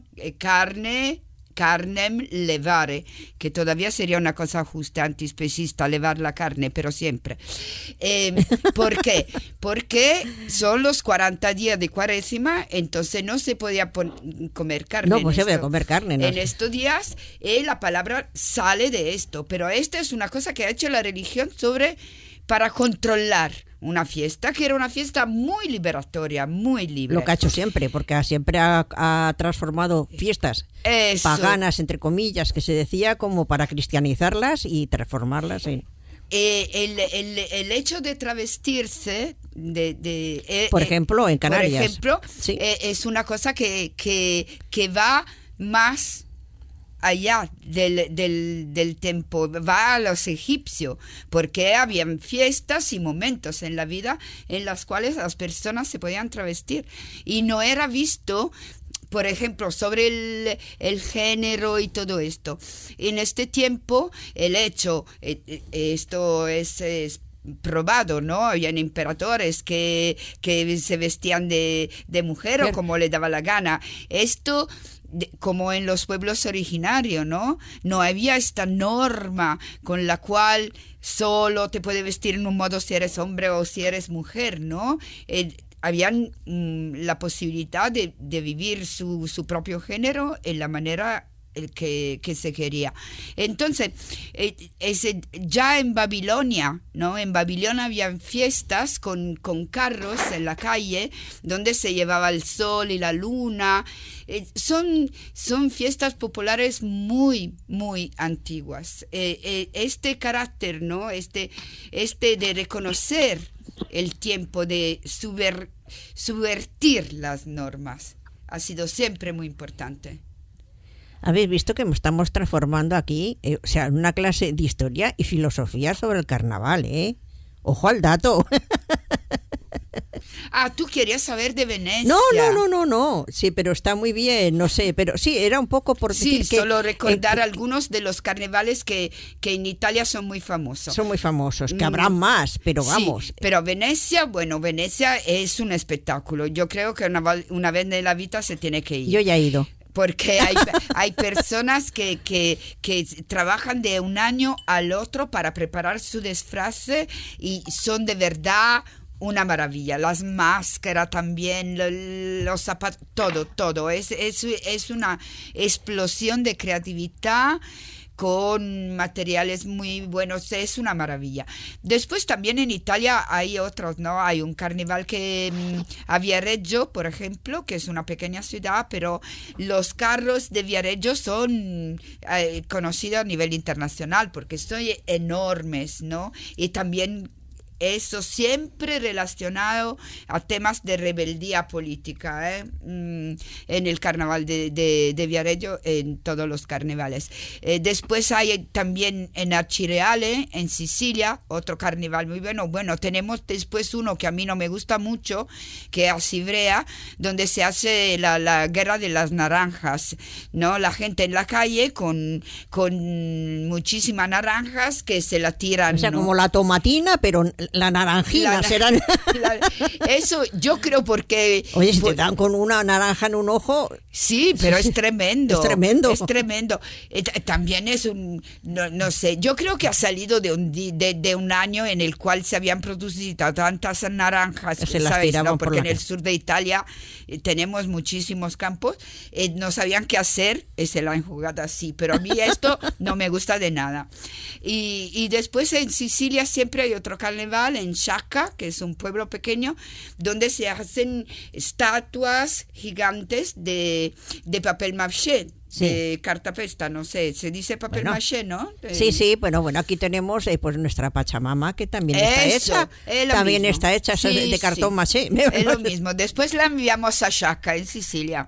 Speaker 2: Carne, carnem levare, que todavía sería una cosa justa antiespecista, levar la carne, pero siempre. Eh, ¿Por qué? Porque son los cuarenta días de cuaresima, entonces no se podía pon- comer carne.
Speaker 1: No, pues se podía comer carne. No.
Speaker 2: En estos días eh, la palabra sale de esto, pero esta es una cosa que ha hecho la religión sobre para controlar una fiesta, que era una fiesta muy liberatoria, muy libre.
Speaker 1: Lo que ha hecho siempre, porque siempre ha, ha transformado fiestas Eso. paganas, entre comillas, que se decía, como para cristianizarlas y transformarlas en...
Speaker 2: Eh, el, el, el hecho de travestirse, de, de, eh,
Speaker 1: por ejemplo, en Canarias,
Speaker 2: por ejemplo,
Speaker 1: sí.
Speaker 2: eh, es una cosa que, que, que va más allá del, del, del tiempo, va a los egipcios, porque habían fiestas y momentos en la vida en las cuales las personas se podían travestir y no era visto, por ejemplo, sobre el, el género y todo esto. En este tiempo, el hecho, eh, esto es, es probado, ¿no? Habían emperadores que, que se vestían de, de mujer o como le daba la gana. Esto... De, como en los pueblos originarios, ¿no? No había esta norma con la cual solo te puede vestir en un modo si eres hombre o si eres mujer, ¿no? Eh, habían mm, la posibilidad de, de vivir su, su propio género en la manera que, que se quería. Entonces, eh, ese, ya en Babilonia, ¿no? En Babilonia habían fiestas con, con carros en la calle donde se llevaba el sol y la luna. Eh, son, son fiestas populares muy, muy antiguas. Eh, eh, este carácter, ¿no? Este, este de reconocer el tiempo, de subver, subvertir las normas, ha sido siempre muy importante.
Speaker 1: Habéis visto que estamos transformando aquí, eh, o sea, una clase de historia y filosofía sobre el carnaval, ¿eh? Ojo al dato.
Speaker 2: Ah, tú querías saber de Venecia.
Speaker 1: No, no, no, no, no. Sí, pero está muy bien, no sé, pero sí, era un poco por
Speaker 2: sí,
Speaker 1: decir que...
Speaker 2: solo recordar
Speaker 1: eh,
Speaker 2: algunos de los carnavales que, que en Italia son muy famosos.
Speaker 1: Son muy famosos, que habrá más, pero vamos.
Speaker 2: Sí, pero Venecia, bueno, Venecia es un espectáculo. Yo creo que una, una vez en la vida se tiene que ir.
Speaker 1: Yo ya he ido.
Speaker 2: Porque hay, hay personas que, que, que trabajan de un año al otro para preparar su disfraz y son de verdad una maravilla. Las máscaras también, los zapatos, todo, todo. Es, es, es una explosión de creatividad con materiales muy buenos, es una maravilla. Después también en Italia hay otros, ¿no? Hay un carnaval que um, a Viareggio, por ejemplo, que es una pequeña ciudad, pero los carros de Viareggio son eh, conocidos a nivel internacional porque son enormes, ¿no? Y también eso siempre relacionado a temas de rebeldía política, ¿eh? mm, en el carnaval de, de, de Viareggio, en todos los carnavales. Eh, después hay también en Arcireale, en Sicilia, otro carnaval muy bueno. Bueno, tenemos después uno que a mí no me gusta mucho, que es Asivrea, donde se hace la, la guerra de las naranjas, ¿no? La gente en la calle con, con muchísimas naranjas que se la tiran.
Speaker 1: O sea,
Speaker 2: ¿no?
Speaker 1: como la tomatina, pero la naranjina
Speaker 2: La-
Speaker 1: serán...
Speaker 2: la- eso yo creo porque...
Speaker 1: Oye, si
Speaker 2: por-
Speaker 1: te dan con una naranja en un ojo...
Speaker 2: Sí, pero es tremendo.
Speaker 1: Es tremendo.
Speaker 2: Es tremendo. Eh, t- También es un, no, no sé, yo creo que ha salido de un, di- de, de un año en el cual se habían producido tantas naranjas,
Speaker 1: Se las
Speaker 2: ¿sabes?
Speaker 1: tiraban
Speaker 2: ¿no?
Speaker 1: por
Speaker 2: Porque
Speaker 1: la
Speaker 2: en el
Speaker 1: calle.
Speaker 2: sur de Italia eh, tenemos muchísimos campos, eh, no sabían qué hacer y se la han jugado así, pero a mí esto no me gusta de nada. Y, y después en Sicilia siempre hay otro carnaval, en Sciacca, que es un pueblo pequeño, donde se hacen estatuas gigantes de, de papel maché,
Speaker 1: Sí.
Speaker 2: de cartapesta, no sé, se dice papel
Speaker 1: Bueno.
Speaker 2: maché, ¿no? Eh,
Speaker 1: Sí, sí, bueno, bueno, aquí tenemos eh, pues nuestra Pachamama, que también está
Speaker 2: Eso,
Speaker 1: hecha.
Speaker 2: es lo
Speaker 1: También
Speaker 2: mismo.
Speaker 1: está hecha
Speaker 2: Sí,
Speaker 1: de, de cartón
Speaker 2: sí.
Speaker 1: maché.
Speaker 2: Es lo mismo. Después la enviamos a Sciacca, en Sicilia.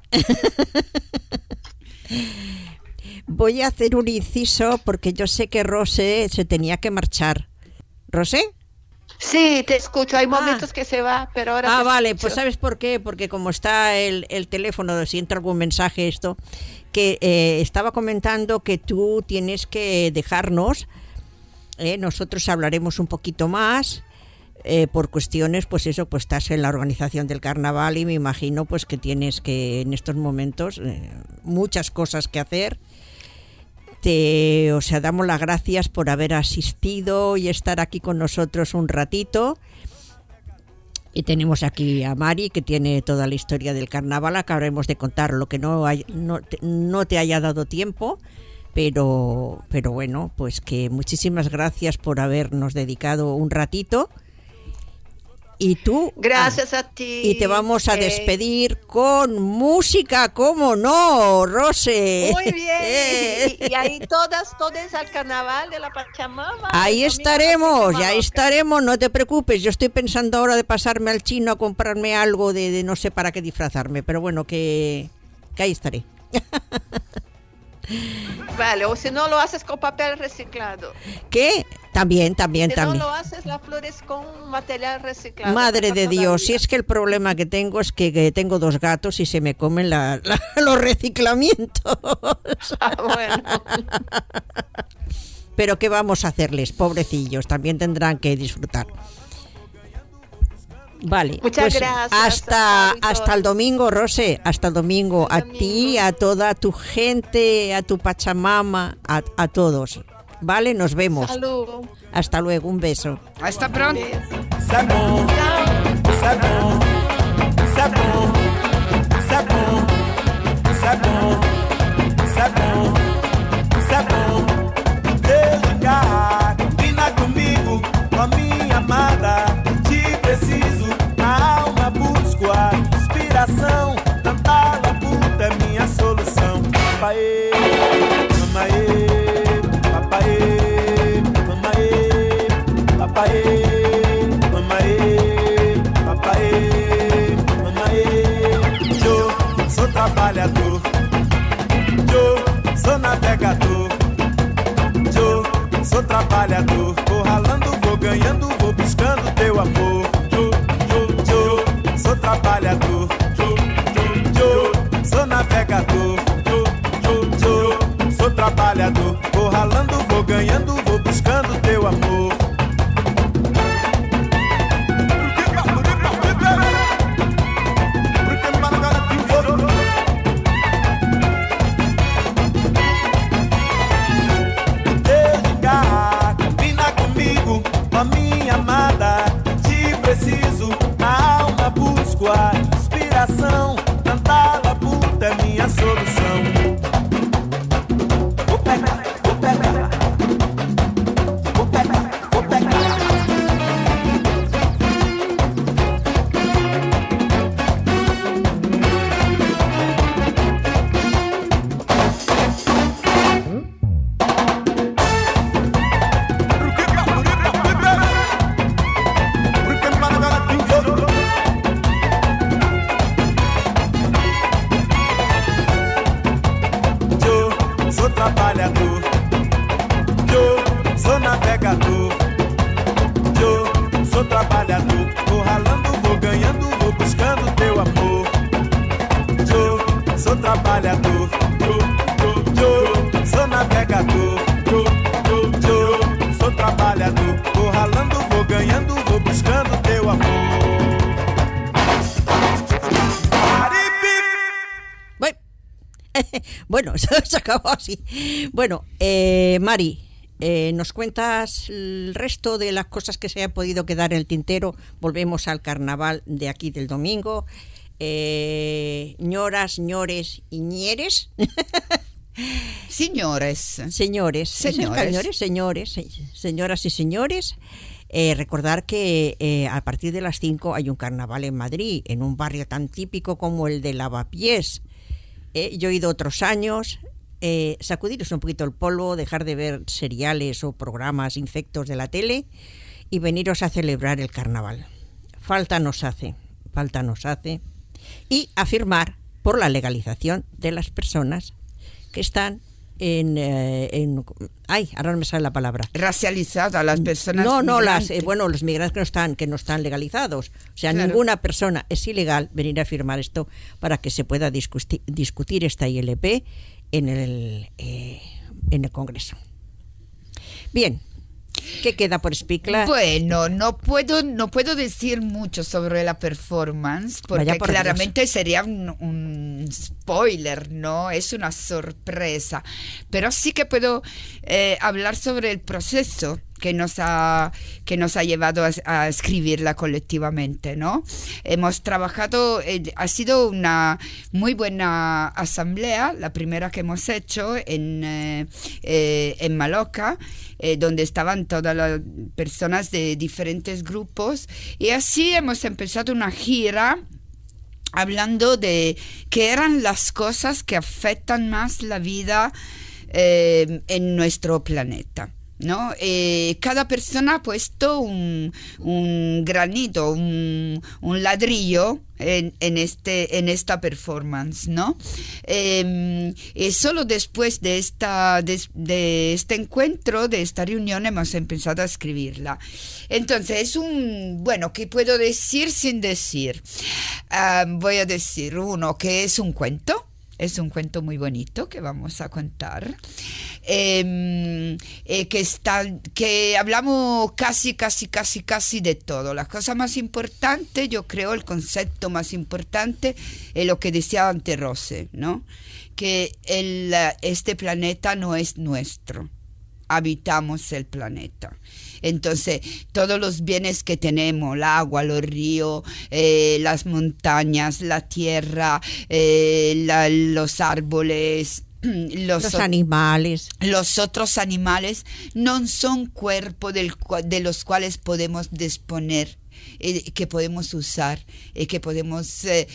Speaker 1: Voy a hacer un inciso porque yo sé que Rosé se tenía que marchar. ¿Rosé?
Speaker 3: Sí, te escucho. Hay
Speaker 1: Ah.
Speaker 3: momentos que se va, pero ahora
Speaker 1: Ah,
Speaker 3: te
Speaker 1: vale,
Speaker 3: escucho.
Speaker 1: pues ¿sabes por qué? Porque como está el, el teléfono, si entra algún mensaje esto, que eh, estaba comentando que tú tienes que dejarnos, eh, nosotros hablaremos un poquito más, eh, por cuestiones, pues eso, pues estás en la organización del carnaval y me imagino pues que tienes que en estos momentos eh, muchas cosas que hacer. Te, o sea, damos las gracias por haber asistido y estar aquí con nosotros un ratito. Y tenemos aquí a Mari, que tiene toda la historia del carnaval. Acabaremos de contar lo que no, hay, no, te, no te haya dado tiempo. Pero, pero bueno, pues que muchísimas gracias por habernos dedicado un ratito. Y tú...
Speaker 3: Gracias
Speaker 1: ah,
Speaker 3: a ti.
Speaker 1: Y te vamos a
Speaker 3: eh,
Speaker 1: despedir con música, ¿cómo no, Rose?
Speaker 3: Muy bien.
Speaker 1: Eh.
Speaker 3: Y, y ahí todas, todas al carnaval de la Pachamama.
Speaker 1: Ahí
Speaker 3: El domingo
Speaker 1: estaremos,
Speaker 3: nos
Speaker 1: ya
Speaker 3: vamos.
Speaker 1: estaremos, no te preocupes. Yo estoy pensando ahora de pasarme al chino a comprarme algo de, de no sé para qué disfrazarme, pero bueno, que, que ahí estaré.
Speaker 3: Vale, o si no lo haces con papel reciclado.
Speaker 1: ¿Qué? También, también,
Speaker 3: Si
Speaker 1: también.
Speaker 3: no lo haces, las flores con material reciclado.
Speaker 1: Madre
Speaker 3: Mejor
Speaker 1: de Dios,
Speaker 3: todavía.
Speaker 1: si es que el problema que tengo es que, que tengo dos gatos y se me comen la- la- los reciclamientos.
Speaker 3: Ah, bueno.
Speaker 1: Pero ¿qué vamos a hacerles? Pobrecillos, también tendrán que disfrutar. Vale,
Speaker 3: Muchas
Speaker 1: pues
Speaker 3: gracias,
Speaker 1: hasta,
Speaker 3: hasta
Speaker 1: hasta
Speaker 3: luego.
Speaker 1: el domingo, Rose, hasta el domingo.
Speaker 3: Hasta
Speaker 1: A
Speaker 3: el
Speaker 1: ti,
Speaker 3: domingo.
Speaker 1: a toda tu gente, a tu Pachamama, a, a todos. Vale, nos vemos.
Speaker 3: Salud.
Speaker 1: Hasta luego, un beso.
Speaker 2: Hasta pronto.
Speaker 5: C'est bon,
Speaker 3: Chao.
Speaker 5: c'est bon, c'est bon, c'est bon, c'est bon, c'est bon, c'est bon. Desligar, combina comigo, com minha amada. Te preciso, a alma busco a inspiração. Cantar labuta é minha solução. Papaê, mamaê, papaê, mamaê, papaê, mamaê, papaê, mamaê. Eu sou trabalhador, eu sou trabalhador, vou ralando, vou ganhando, vou buscando teu amor. Jo, jo, jo, sou trabalhador, jo, jo, jo, sou navegador, jo, jo, jo, sou trabalhador, vou ralando, vou ganhando, vou buscando teu amor. Minha amada, te preciso, a alma busco a inspiração, cantar labuta é minha solução. Vou pegar, vou pegar, vou pegar, vou pegar. Trabalhador, eu sou navegador, eu sou trabalhador, vou ralando, vou ganhando, vou buscando teu amor. Eu sou trabalhador, eu, eu, eu sou navegador, eu, eu, eu sou trabalhador, vou ralando, vou ganhando, vou buscando teu amor.
Speaker 1: Bueno, se acabó así. Bueno, eh, Mari, eh, ¿nos cuentas el resto de las cosas que se han podido quedar en el tintero? Volvemos al carnaval de aquí del domingo. Eh, ñoras, ñores y ñeres.
Speaker 2: Señores.
Speaker 1: Señores.
Speaker 2: Señores.
Speaker 1: Señores, señores, señoras y señores. Eh, recordar que eh, a partir de las cinco hay un carnaval en Madrid, en un barrio tan típico como el de Lavapiés. Eh, yo he ido otros años, eh, sacudiros un poquito el polvo, dejar de ver seriales o programas infectos de la tele y veniros a celebrar el carnaval. Falta nos hace, falta nos hace. Y afirmar por la legalización de las personas que están en, eh, en ay, ahora no me sale la palabra.
Speaker 2: Racializadas las personas.
Speaker 1: No, no,
Speaker 2: migrantes.
Speaker 1: las, eh, bueno, los migrantes que no están, que no están legalizados. O sea,
Speaker 2: Claro.
Speaker 1: Ninguna persona es ilegal venir a firmar esto para que se pueda discutir, discutir esta I L P en el eh, en el Congreso. Bien. ¿Qué queda por explicar?
Speaker 2: Bueno, no puedo, no puedo decir mucho sobre la performance porque
Speaker 1: por
Speaker 2: claramente
Speaker 1: Dios.
Speaker 2: sería un, un spoiler, ¿no? Es una sorpresa. Pero sí que puedo eh, hablar sobre el proceso que nos ha, que nos ha llevado a, a escribirla colectivamente, ¿no? Hemos trabajado, eh, ha sido una muy buena asamblea, la primera que hemos hecho en, eh, eh, en Maloca, eh, donde estaban todas las personas de diferentes grupos, y así hemos empezado una gira hablando de qué eran las cosas que afectan más la vida eh, en nuestro planeta, ¿no? Eh, cada persona ha puesto un, un granito, un, un ladrillo en, en, este, en esta performance, ¿no? Eh, y solo después de, esta, de, de este encuentro, de esta reunión, hemos empezado a escribirla. Entonces, es un, bueno, ¿qué puedo decir sin decir? Uh, voy a decir, uno, que es un cuento. Es un cuento muy bonito que vamos a contar, eh, eh, que, está, que hablamos casi, casi, casi, casi de todo. La cosa más importante, yo creo, el concepto más importante es lo que decía antes Rose, ¿no? Que el, este planeta no es nuestro, habitamos el planeta. Entonces, todos los bienes que tenemos, el agua, los ríos, eh, las montañas, la tierra, eh, la, los árboles, los,
Speaker 1: los animales.
Speaker 2: Los otros animales no son cuerpos del, de los cuales podemos disponer, eh, que podemos usar, eh, que podemos eh,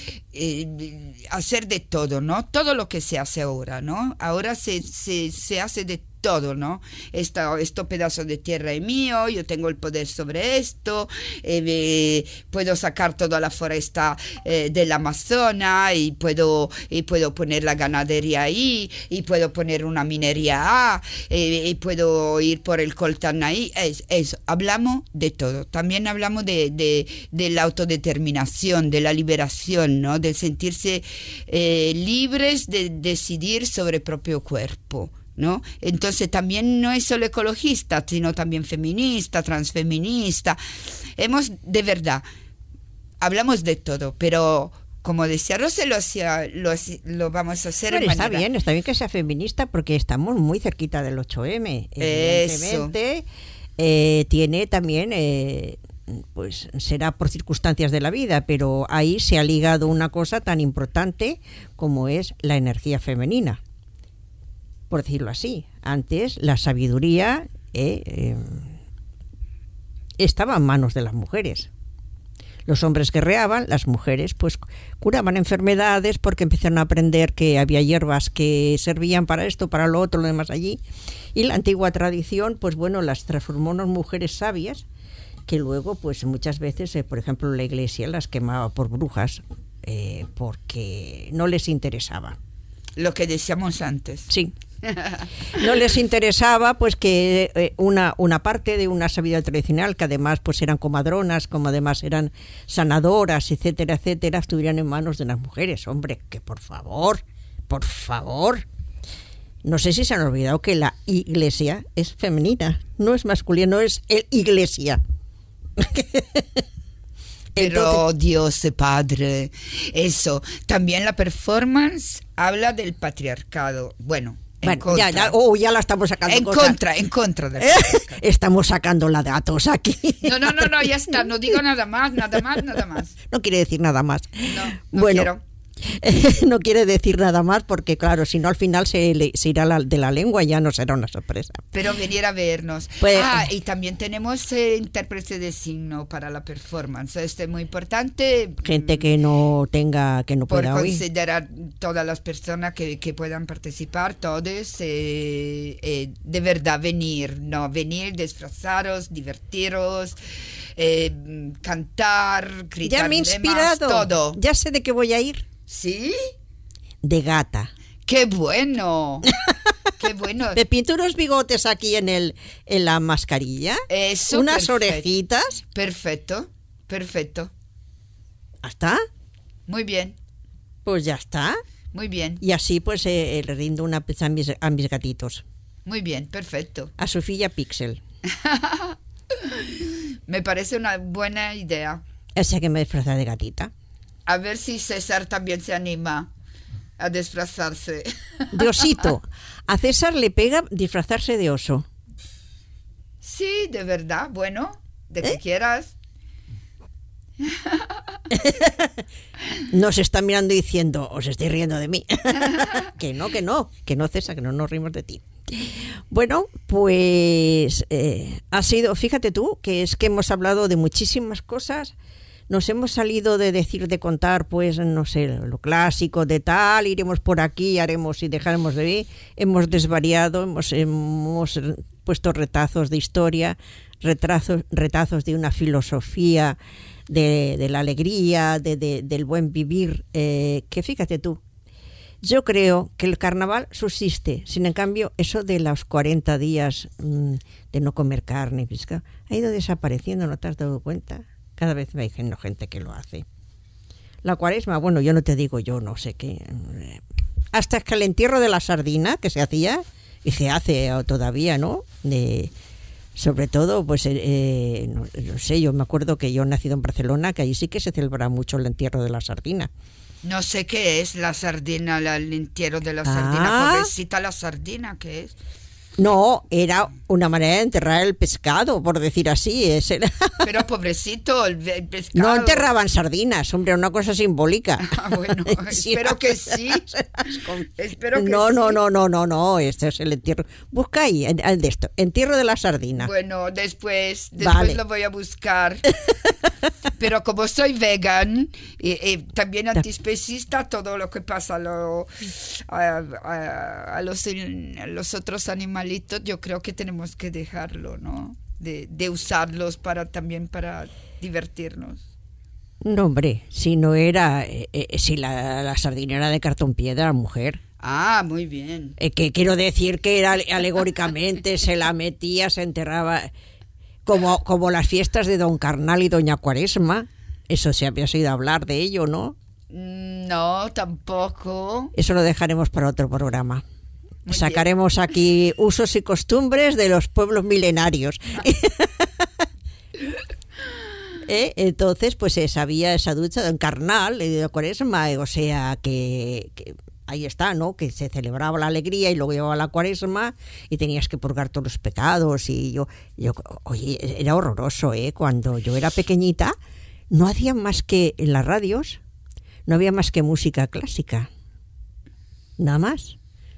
Speaker 2: eh, hacer de todo, ¿no? Todo lo que se hace ahora, ¿no? Ahora se, se, se hace de todo, ¿no? Esto, este pedazo de tierra es mío, yo tengo el poder sobre esto, eh, puedo sacar toda la foresta eh, del Amazonas y puedo, y puedo poner la ganadería ahí, y puedo poner una minería eh, y puedo ir por el coltán ahí. Es, eso, hablamos de todo. También hablamos de, de, de la autodeterminación, de la liberación, ¿no? De sentirse eh, libres de decidir sobre el propio cuerpo, ¿no? Entonces también no es solo ecologista, sino también feminista, transfeminista. Hemos, de verdad, hablamos de todo, pero como decía Rosy, lo, lo, lo vamos a hacer.
Speaker 1: Pero
Speaker 2: en
Speaker 1: está
Speaker 2: manera...
Speaker 1: bien, está bien que sea feminista porque estamos muy cerquita del ocho eme. Evidentemente, eh, tiene también... Eh, pues será por circunstancias de la vida, pero ahí se ha ligado una cosa tan importante como es la energía femenina, por decirlo así. Antes la sabiduría eh, eh, estaba en manos de las mujeres. Los hombres guerreaban, las mujeres pues curaban enfermedades porque empezaron a aprender que había hierbas que servían para esto, para lo otro, lo demás allí. Y la antigua tradición, pues bueno, las transformó en mujeres sabias que luego, pues muchas veces, eh, por ejemplo, la iglesia las quemaba por brujas eh, porque no les interesaba.
Speaker 2: Lo que decíamos antes.
Speaker 1: Sí. No les interesaba pues que eh, una, una parte de una sabiduría tradicional, que además pues eran comadronas, como además eran sanadoras, etcétera, etcétera, estuvieran en manos de las mujeres. Hombre, que por favor, por favor. No sé si se han olvidado que la iglesia es femenina, no es masculina, no es el iglesia.
Speaker 2: Pero
Speaker 1: Entonces,
Speaker 2: Dios Padre, eso. También la performance habla del patriarcado. Bueno, en
Speaker 1: bueno,
Speaker 2: contra.
Speaker 1: ya, ya, oh, ya la estamos sacando.
Speaker 2: En
Speaker 1: cosas.
Speaker 2: contra, en contra del patriarcado.
Speaker 1: Estamos sacando la datos aquí.
Speaker 2: No, no, no, no, ya está. No digo nada más, nada más, nada más.
Speaker 1: No quiere decir nada más.
Speaker 2: No, no
Speaker 1: bueno,
Speaker 2: quiero.
Speaker 1: No quiere decir nada más porque, claro, si no al final se, le, se irá la, de la lengua y ya no será una sorpresa.
Speaker 2: Pero venir a vernos.
Speaker 1: Pues,
Speaker 2: ah, y también tenemos eh, intérprete de signo para la performance. Esto es muy importante.
Speaker 1: Gente que no tenga, que no
Speaker 2: por
Speaker 1: pueda oír.
Speaker 2: considerar todas las personas que, que puedan participar, todos, eh, eh, de verdad venir, no venir, disfrazaros, divertiros, eh, cantar, gritar,
Speaker 1: Ya me he
Speaker 2: demás,
Speaker 1: inspirado.
Speaker 2: todo.
Speaker 1: Ya sé de qué voy a ir.
Speaker 2: ¿Sí?
Speaker 1: De gata.
Speaker 2: ¡Qué bueno! ¡Qué bueno!
Speaker 1: Me pinto unos bigotes aquí en el en la mascarilla.
Speaker 2: Eso,
Speaker 1: unas
Speaker 2: perfecto.
Speaker 1: orejitas.
Speaker 2: Perfecto, perfecto.
Speaker 1: ¿Hasta?
Speaker 2: Muy bien,
Speaker 1: Pues ya está.
Speaker 2: muy bien,
Speaker 1: Y así pues eh, le rindo una pizza a mis, a mis gatitos.
Speaker 2: muy bien, perfecto.
Speaker 1: A Sofía Pixel.
Speaker 2: Me parece una buena idea.
Speaker 1: Esa que me disfraza de gatita.
Speaker 2: A ver si César también se anima a disfrazarse.
Speaker 1: De osito. A César le pega disfrazarse de oso.
Speaker 2: Sí, de verdad, bueno, de que
Speaker 1: ¿Eh?
Speaker 2: quieras.
Speaker 1: Nos está mirando diciendo, os estoy riendo de mí. Que no, que no, que no, César, que no nos rimos de ti. Bueno, pues eh, ha sido, fíjate tú, que es que hemos hablado de muchísimas cosas. Nos hemos salido de decir, de contar, pues, no sé, lo clásico de tal, iremos por aquí, haremos y dejaremos de ir. Hemos desvariado, hemos, hemos puesto retazos de historia, retazos, retazos de una filosofía de, de la alegría, de, de, del buen vivir, eh, que fíjate tú, yo creo que el carnaval subsiste, sin en cambio, eso de los cuarenta días mmm, de no comer carne y pescado, ha ido desapareciendo, ¿no te has dado cuenta? Cada vez me hay gente que lo hace. La cuaresma, bueno, yo no te digo yo, no sé qué. Hasta que el entierro de la sardina que se hacía, y se hace todavía, ¿no? De, sobre todo, pues, eh, no, no sé, yo me acuerdo que yo he nacido en Barcelona, que ahí sí que se celebra mucho el entierro de la sardina.
Speaker 2: No sé qué es la sardina, la, el entierro de la
Speaker 1: Ah.
Speaker 2: sardina. Pobrecita la sardina, ¿qué es?
Speaker 1: No, era una manera de enterrar el pescado, por decir así. Ese era.
Speaker 2: Pero pobrecito, el, el pescado.
Speaker 1: No enterraban sardinas, hombre, una cosa simbólica.
Speaker 2: Ah, bueno,
Speaker 1: Sí,
Speaker 2: espero que sí. Espero que
Speaker 1: no,
Speaker 2: sí.
Speaker 1: no, no, no, no, no, este es el entierro. Busca ahí, el de esto, entierro de la sardina.
Speaker 2: Bueno, después, después
Speaker 1: Vale.
Speaker 2: lo voy a buscar. Pero como soy vegan y, y también antiespecista, todo lo que pasa a, lo, a, a, a los, a los otros animalitos animalitos yo creo que tenemos que dejarlo, ¿no? De, de usarlos para también para divertirnos.
Speaker 1: No, hombre, si no era, eh, eh, si la, la sardinera de cartón piedra, mujer.
Speaker 2: Ah, muy bien.
Speaker 1: Eh, que quiero decir que era alegóricamente, se la metía, se enterraba, como, como las fiestas de Don Carnal y Doña Cuaresma. Eso se había oído hablar de ello, ¿no?
Speaker 2: No, tampoco.
Speaker 1: Eso lo dejaremos para otro programa.
Speaker 2: Muy
Speaker 1: Sacaremos
Speaker 2: bien.
Speaker 1: aquí usos y costumbres de los pueblos milenarios. ¿Eh? Entonces, pues se sabía esa ducha de Carnal y de Cuaresma, o sea que, que ahí está, ¿no? Que se celebraba la alegría y luego llevaba la Cuaresma y tenías que purgar todos los pecados. Y yo, yo oye, era horroroso, ¿eh? Cuando yo era pequeñita, no hacía más que en las radios, no había más que música clásica, nada más.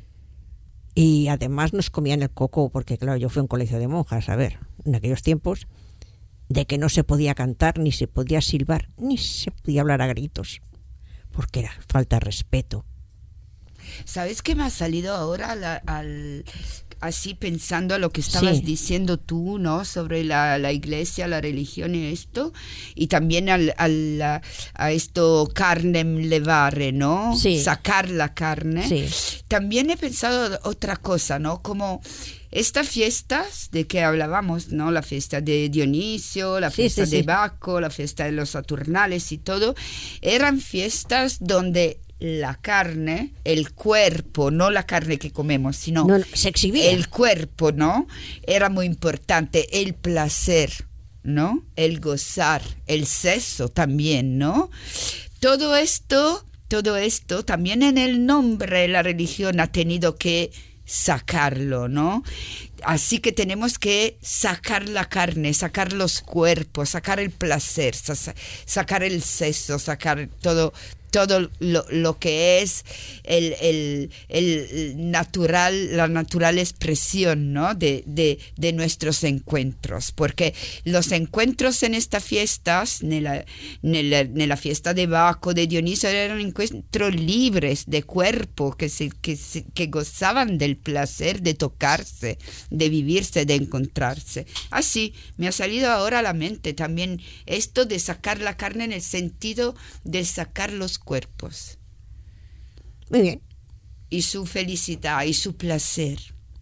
Speaker 1: Y además nos comían el coco, porque claro, yo fui a un colegio de monjas, a ver, en aquellos tiempos, de que no se podía cantar, ni se podía silbar, ni se podía hablar a gritos, porque era falta de respeto.
Speaker 2: ¿Sabes qué me ha salido ahora la, al, así pensando a lo que estabas
Speaker 1: Sí.
Speaker 2: diciendo tú, ¿no? Sobre la, la iglesia, la religión y esto, y también al, al, a, a esto carnem levare, ¿no?
Speaker 1: Sí.
Speaker 2: Sacar la carne.
Speaker 1: Sí.
Speaker 2: También he pensado otra cosa, ¿no? Como estas fiestas de que hablábamos, ¿no? La fiesta de Dionisio, la
Speaker 1: Sí,
Speaker 2: fiesta
Speaker 1: sí,
Speaker 2: de
Speaker 1: sí.
Speaker 2: Baco, la fiesta de los Saturnales y todo, eran fiestas donde la carne, el cuerpo, no la carne que comemos, sino
Speaker 1: No, no, se exhibía.
Speaker 2: el cuerpo, ¿no? Era muy importante, el placer, ¿no? El gozar, el sexo también, ¿no? Todo esto, todo esto, también en el nombre de la religión ha tenido que sacarlo, ¿no? Así que tenemos que sacar la carne, sacar los cuerpos, sacar el placer, sa- sacar el sexo, sacar todo, todo lo, lo que es el, el, el natural, la natural expresión, ¿no? de, de, de nuestros encuentros, porque los encuentros en estas fiestas, en la, en la, en la fiesta de Baco, de Dionisio, eran encuentros libres de cuerpo, que, se, que, se, que gozaban del placer de tocarse, de vivirse, de encontrarse. Así me ha salido ahora a la mente también esto de sacar la carne en el sentido de sacar los cuerpos
Speaker 1: Muy bien.
Speaker 2: y su felicidad y su placer.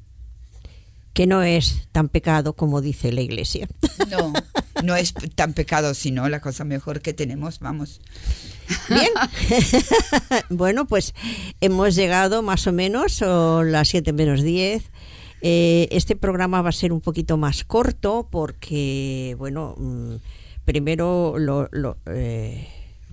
Speaker 1: Que no es tan pecado como dice la Iglesia.
Speaker 2: No, no es tan pecado, sino la cosa mejor que tenemos, vamos.
Speaker 1: Bien. Bueno, pues hemos llegado más o menos, son las siete menos diez. Eh, este programa va a ser un poquito más corto porque, bueno, mmm, primero lo, lo, eh,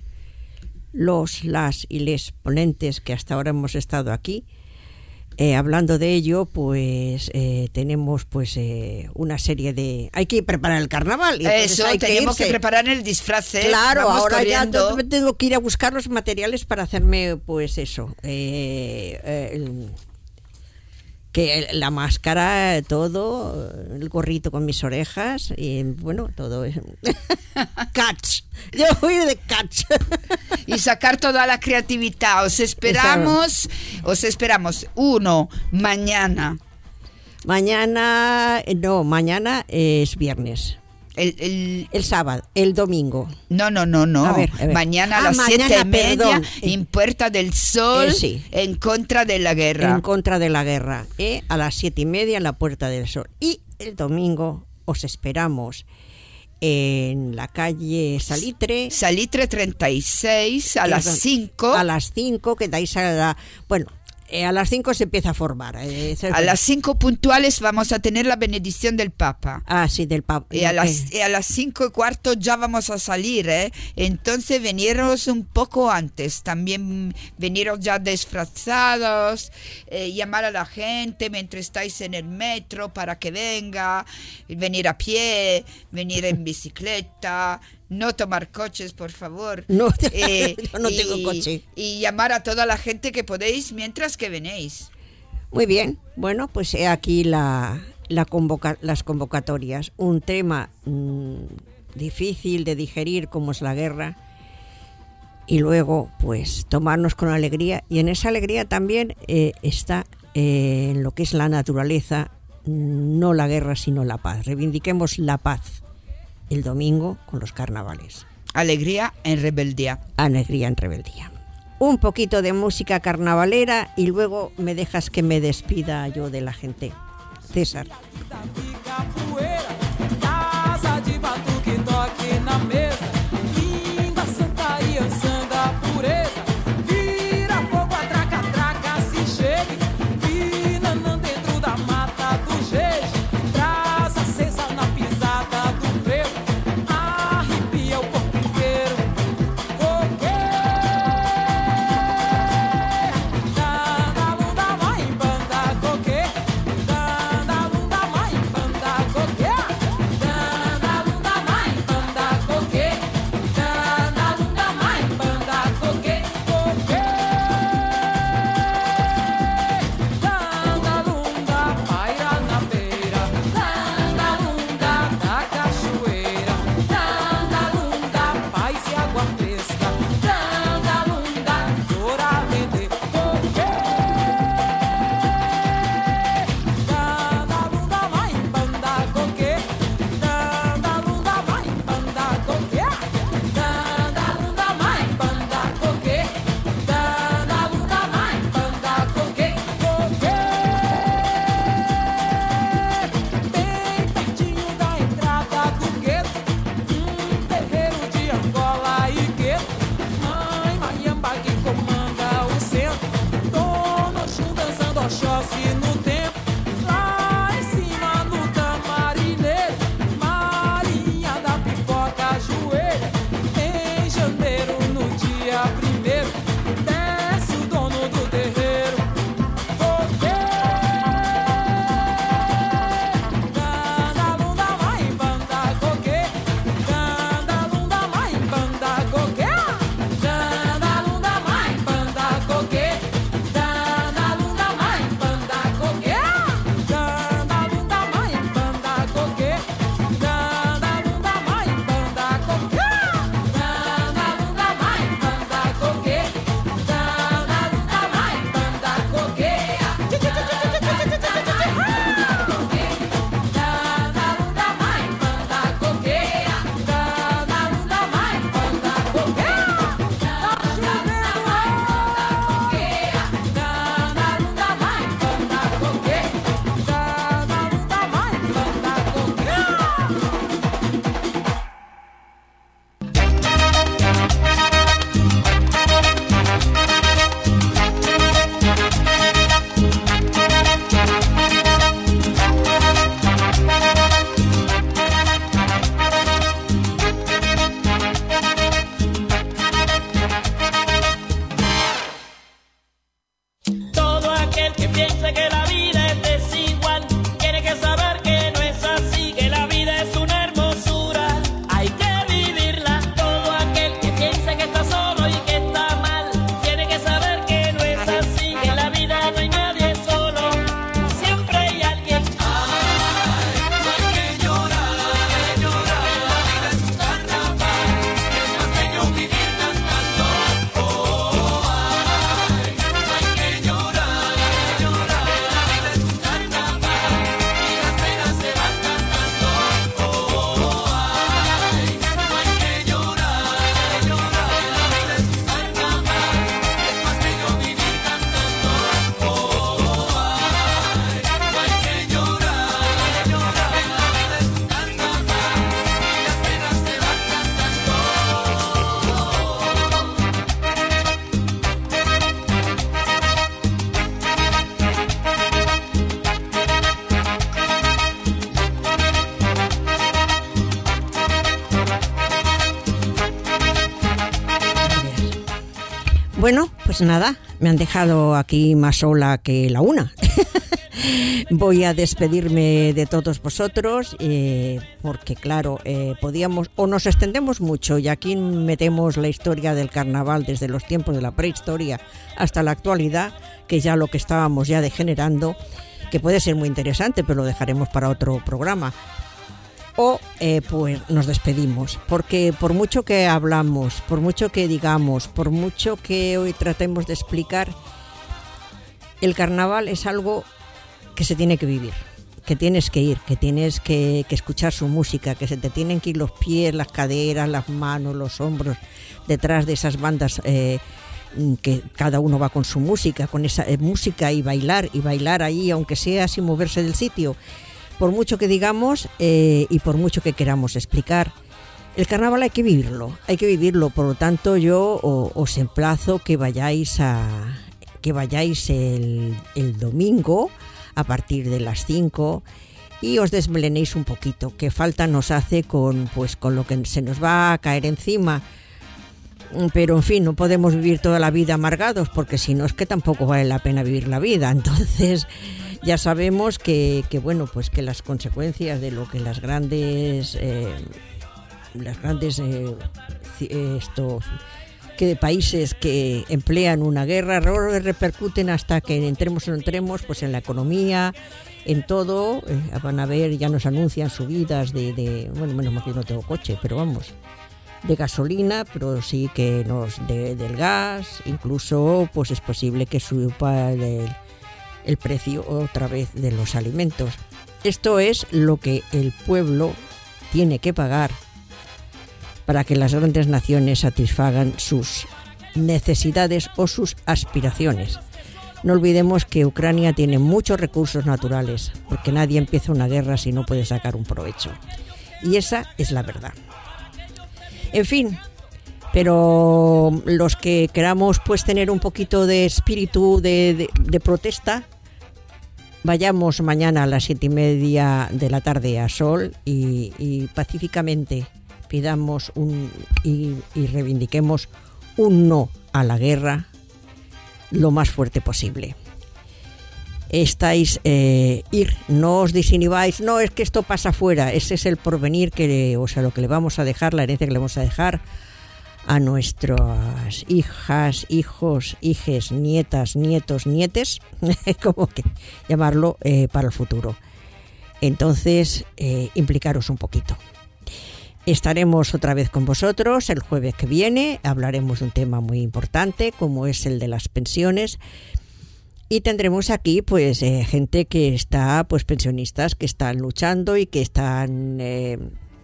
Speaker 1: los, las y les ponentes que hasta ahora hemos estado aquí, eh, hablando de ello, pues eh, tenemos pues eh, una serie de... Hay que preparar el carnaval. Y
Speaker 2: Eso,
Speaker 1: hay
Speaker 2: tenemos
Speaker 1: que,
Speaker 2: que preparar el disfraz. ¿eh?
Speaker 1: Claro,
Speaker 2: Vamos
Speaker 1: ahora
Speaker 2: corriendo.
Speaker 1: ya tengo que ir a buscar los materiales para hacerme, pues eso, eh, eh, el- que la máscara, todo, el gorrito con mis orejas y bueno, todo eso. Cats. Yo voy de cats.
Speaker 2: Y sacar toda la creatividad. Os esperamos, os esperamos. Uno, mañana.
Speaker 1: Mañana, no, mañana es viernes.
Speaker 2: El, el,
Speaker 1: El sábado, el domingo.
Speaker 2: no, no, no, no.
Speaker 1: A ver, a ver.
Speaker 2: Mañana a
Speaker 1: Ah,
Speaker 2: las
Speaker 1: mañana,
Speaker 2: siete y media,
Speaker 1: perdón.
Speaker 2: en Puerta del Sol,
Speaker 1: Eh, sí.
Speaker 2: en contra de la guerra.
Speaker 1: En contra de la guerra, ¿eh? A las siete y media en la Puerta del Sol. Y el domingo os esperamos en la calle Salitre.
Speaker 2: Salitre treinta y seis, a las
Speaker 1: Perdón,
Speaker 2: cinco.
Speaker 1: A las cinco, que dais a la... Bueno, eh, a las cinco se empieza a formar. Eh, se-
Speaker 2: A las cinco puntuales vamos a tener la bendición del Papa.
Speaker 1: Ah, sí, del Papa.
Speaker 2: Y a las, y a las cinco y cuarto ya vamos a salir, ¿eh? Entonces veniros un poco antes, también veniros ya disfrazados, eh, llamar a la gente mientras estáis en el metro para que venga, venir a pie, venir en bicicleta, no tomar coches, por favor.
Speaker 1: No,
Speaker 2: Eh,
Speaker 1: yo no tengo
Speaker 2: y-
Speaker 1: coche.
Speaker 2: Y llamar a toda la gente que podéis mientras que venéis.
Speaker 1: Muy bien, bueno, pues he aquí la, la convoca, las convocatorias. Un tema mmm, difícil de digerir como es la guerra y luego pues tomarnos con alegría y en esa alegría también eh, está eh, en lo que es la naturaleza no la guerra sino la paz. Reivindiquemos la paz el domingo con los carnavales.
Speaker 2: Alegría en rebeldía.
Speaker 1: Alegría en rebeldía. Un poquito de música carnavalera y luego me dejas que me despida yo de la gente. César. Bueno, pues nada, me han dejado aquí más sola que la una. Voy a despedirme de todos vosotros eh, porque claro, eh, podíamos o nos extendemos mucho y aquí metemos la historia del carnaval desde los tiempos de la prehistoria hasta la actualidad, que ya lo que estábamos ya degenerando, que puede ser muy interesante, pero lo dejaremos para otro programa. O eh, pues nos despedimos, porque por mucho que hablamos, por mucho que digamos, por mucho que hoy tratemos de explicar, el carnaval es algo que se tiene que vivir, que tienes que ir, que tienes que, que escuchar su música, que se te tienen que ir los pies, las caderas, las manos, los hombros detrás de esas bandas, eh, que cada uno va con su música, con esa eh, música y bailar, y bailar ahí, aunque sea sin moverse del sitio, por mucho que digamos eh, y por mucho que queramos explicar. El carnaval hay que vivirlo, hay que vivirlo, por lo tanto yo o, os emplazo que vayáis a que vayáis el, el domingo a partir de las cinco y os desmelenéis un poquito, que falta nos hace con pues con lo que se nos va a caer encima. Pero en fin, no podemos vivir toda la vida amargados, porque si no es que tampoco vale la pena vivir la vida. Entonces ya sabemos que, que bueno, pues que las consecuencias de lo que las grandes eh, las grandes eh, estos que de países que emplean una guerra repercuten hasta que entremos o no entremos, pues en la economía, en todo. Eh, van a ver, ya nos anuncian subidas de, de bueno, menos mal que yo no tengo coche, pero vamos, de gasolina, pero sí que nos de, del gas, incluso pues es posible que suba el, el precio otra vez de los alimentos. Esto es lo que el pueblo tiene que pagar para que las grandes naciones satisfagan sus necesidades o sus aspiraciones. No olvidemos que Ucrania tiene muchos recursos naturales, porque nadie empieza una guerra si no puede sacar un provecho. Y esa es la verdad. En fin, pero los que queramos pues tener un poquito de espíritu de, de, de protesta, vayamos mañana a las siete y media de la tarde a Sol y, y pacíficamente pidamos un y, y reivindiquemos un no a la guerra lo más fuerte posible. Estáis eh, ir, no os desinhibáis, no es que esto pasa afuera, ese es el porvenir que, o sea, lo que le vamos a dejar, la herencia que le vamos a dejar a nuestras hijas, hijos, hijes, nietas, nietos, nietes, como que llamarlo, eh, para el futuro. Entonces, eh, implicaros un poquito. Estaremos otra vez con vosotros el jueves que viene, hablaremos de un tema muy importante como es el de las pensiones y tendremos aquí pues eh, gente que está, pues pensionistas que están luchando y que están eh,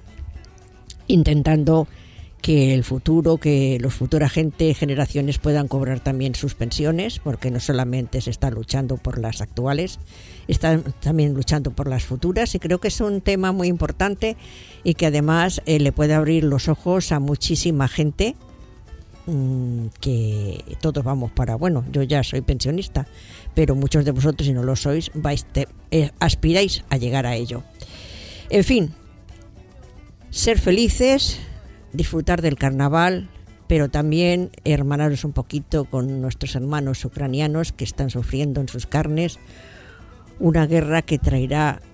Speaker 1: intentando que el futuro, que los futuras gente, generaciones puedan cobrar también sus pensiones, porque no solamente se está luchando por las actuales, están también luchando por las futuras, y creo que es un tema muy importante y que además eh, le puede abrir los ojos a muchísima gente mmm, que todos vamos para, bueno, yo ya soy pensionista, pero muchos de vosotros, si no lo sois, vais te, eh, aspiráis a llegar a ello. En fin, ser felices, disfrutar del carnaval, pero también hermanaros un poquito con nuestros hermanos ucranianos que están sufriendo en sus carnes una guerra que traerá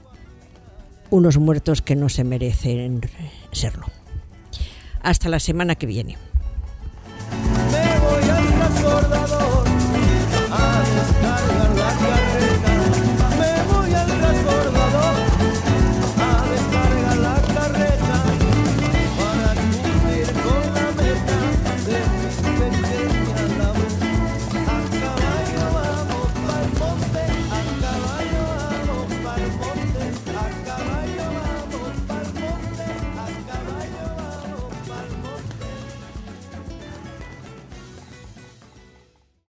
Speaker 1: unos muertos que no se merecen serlo. Hasta la semana que viene.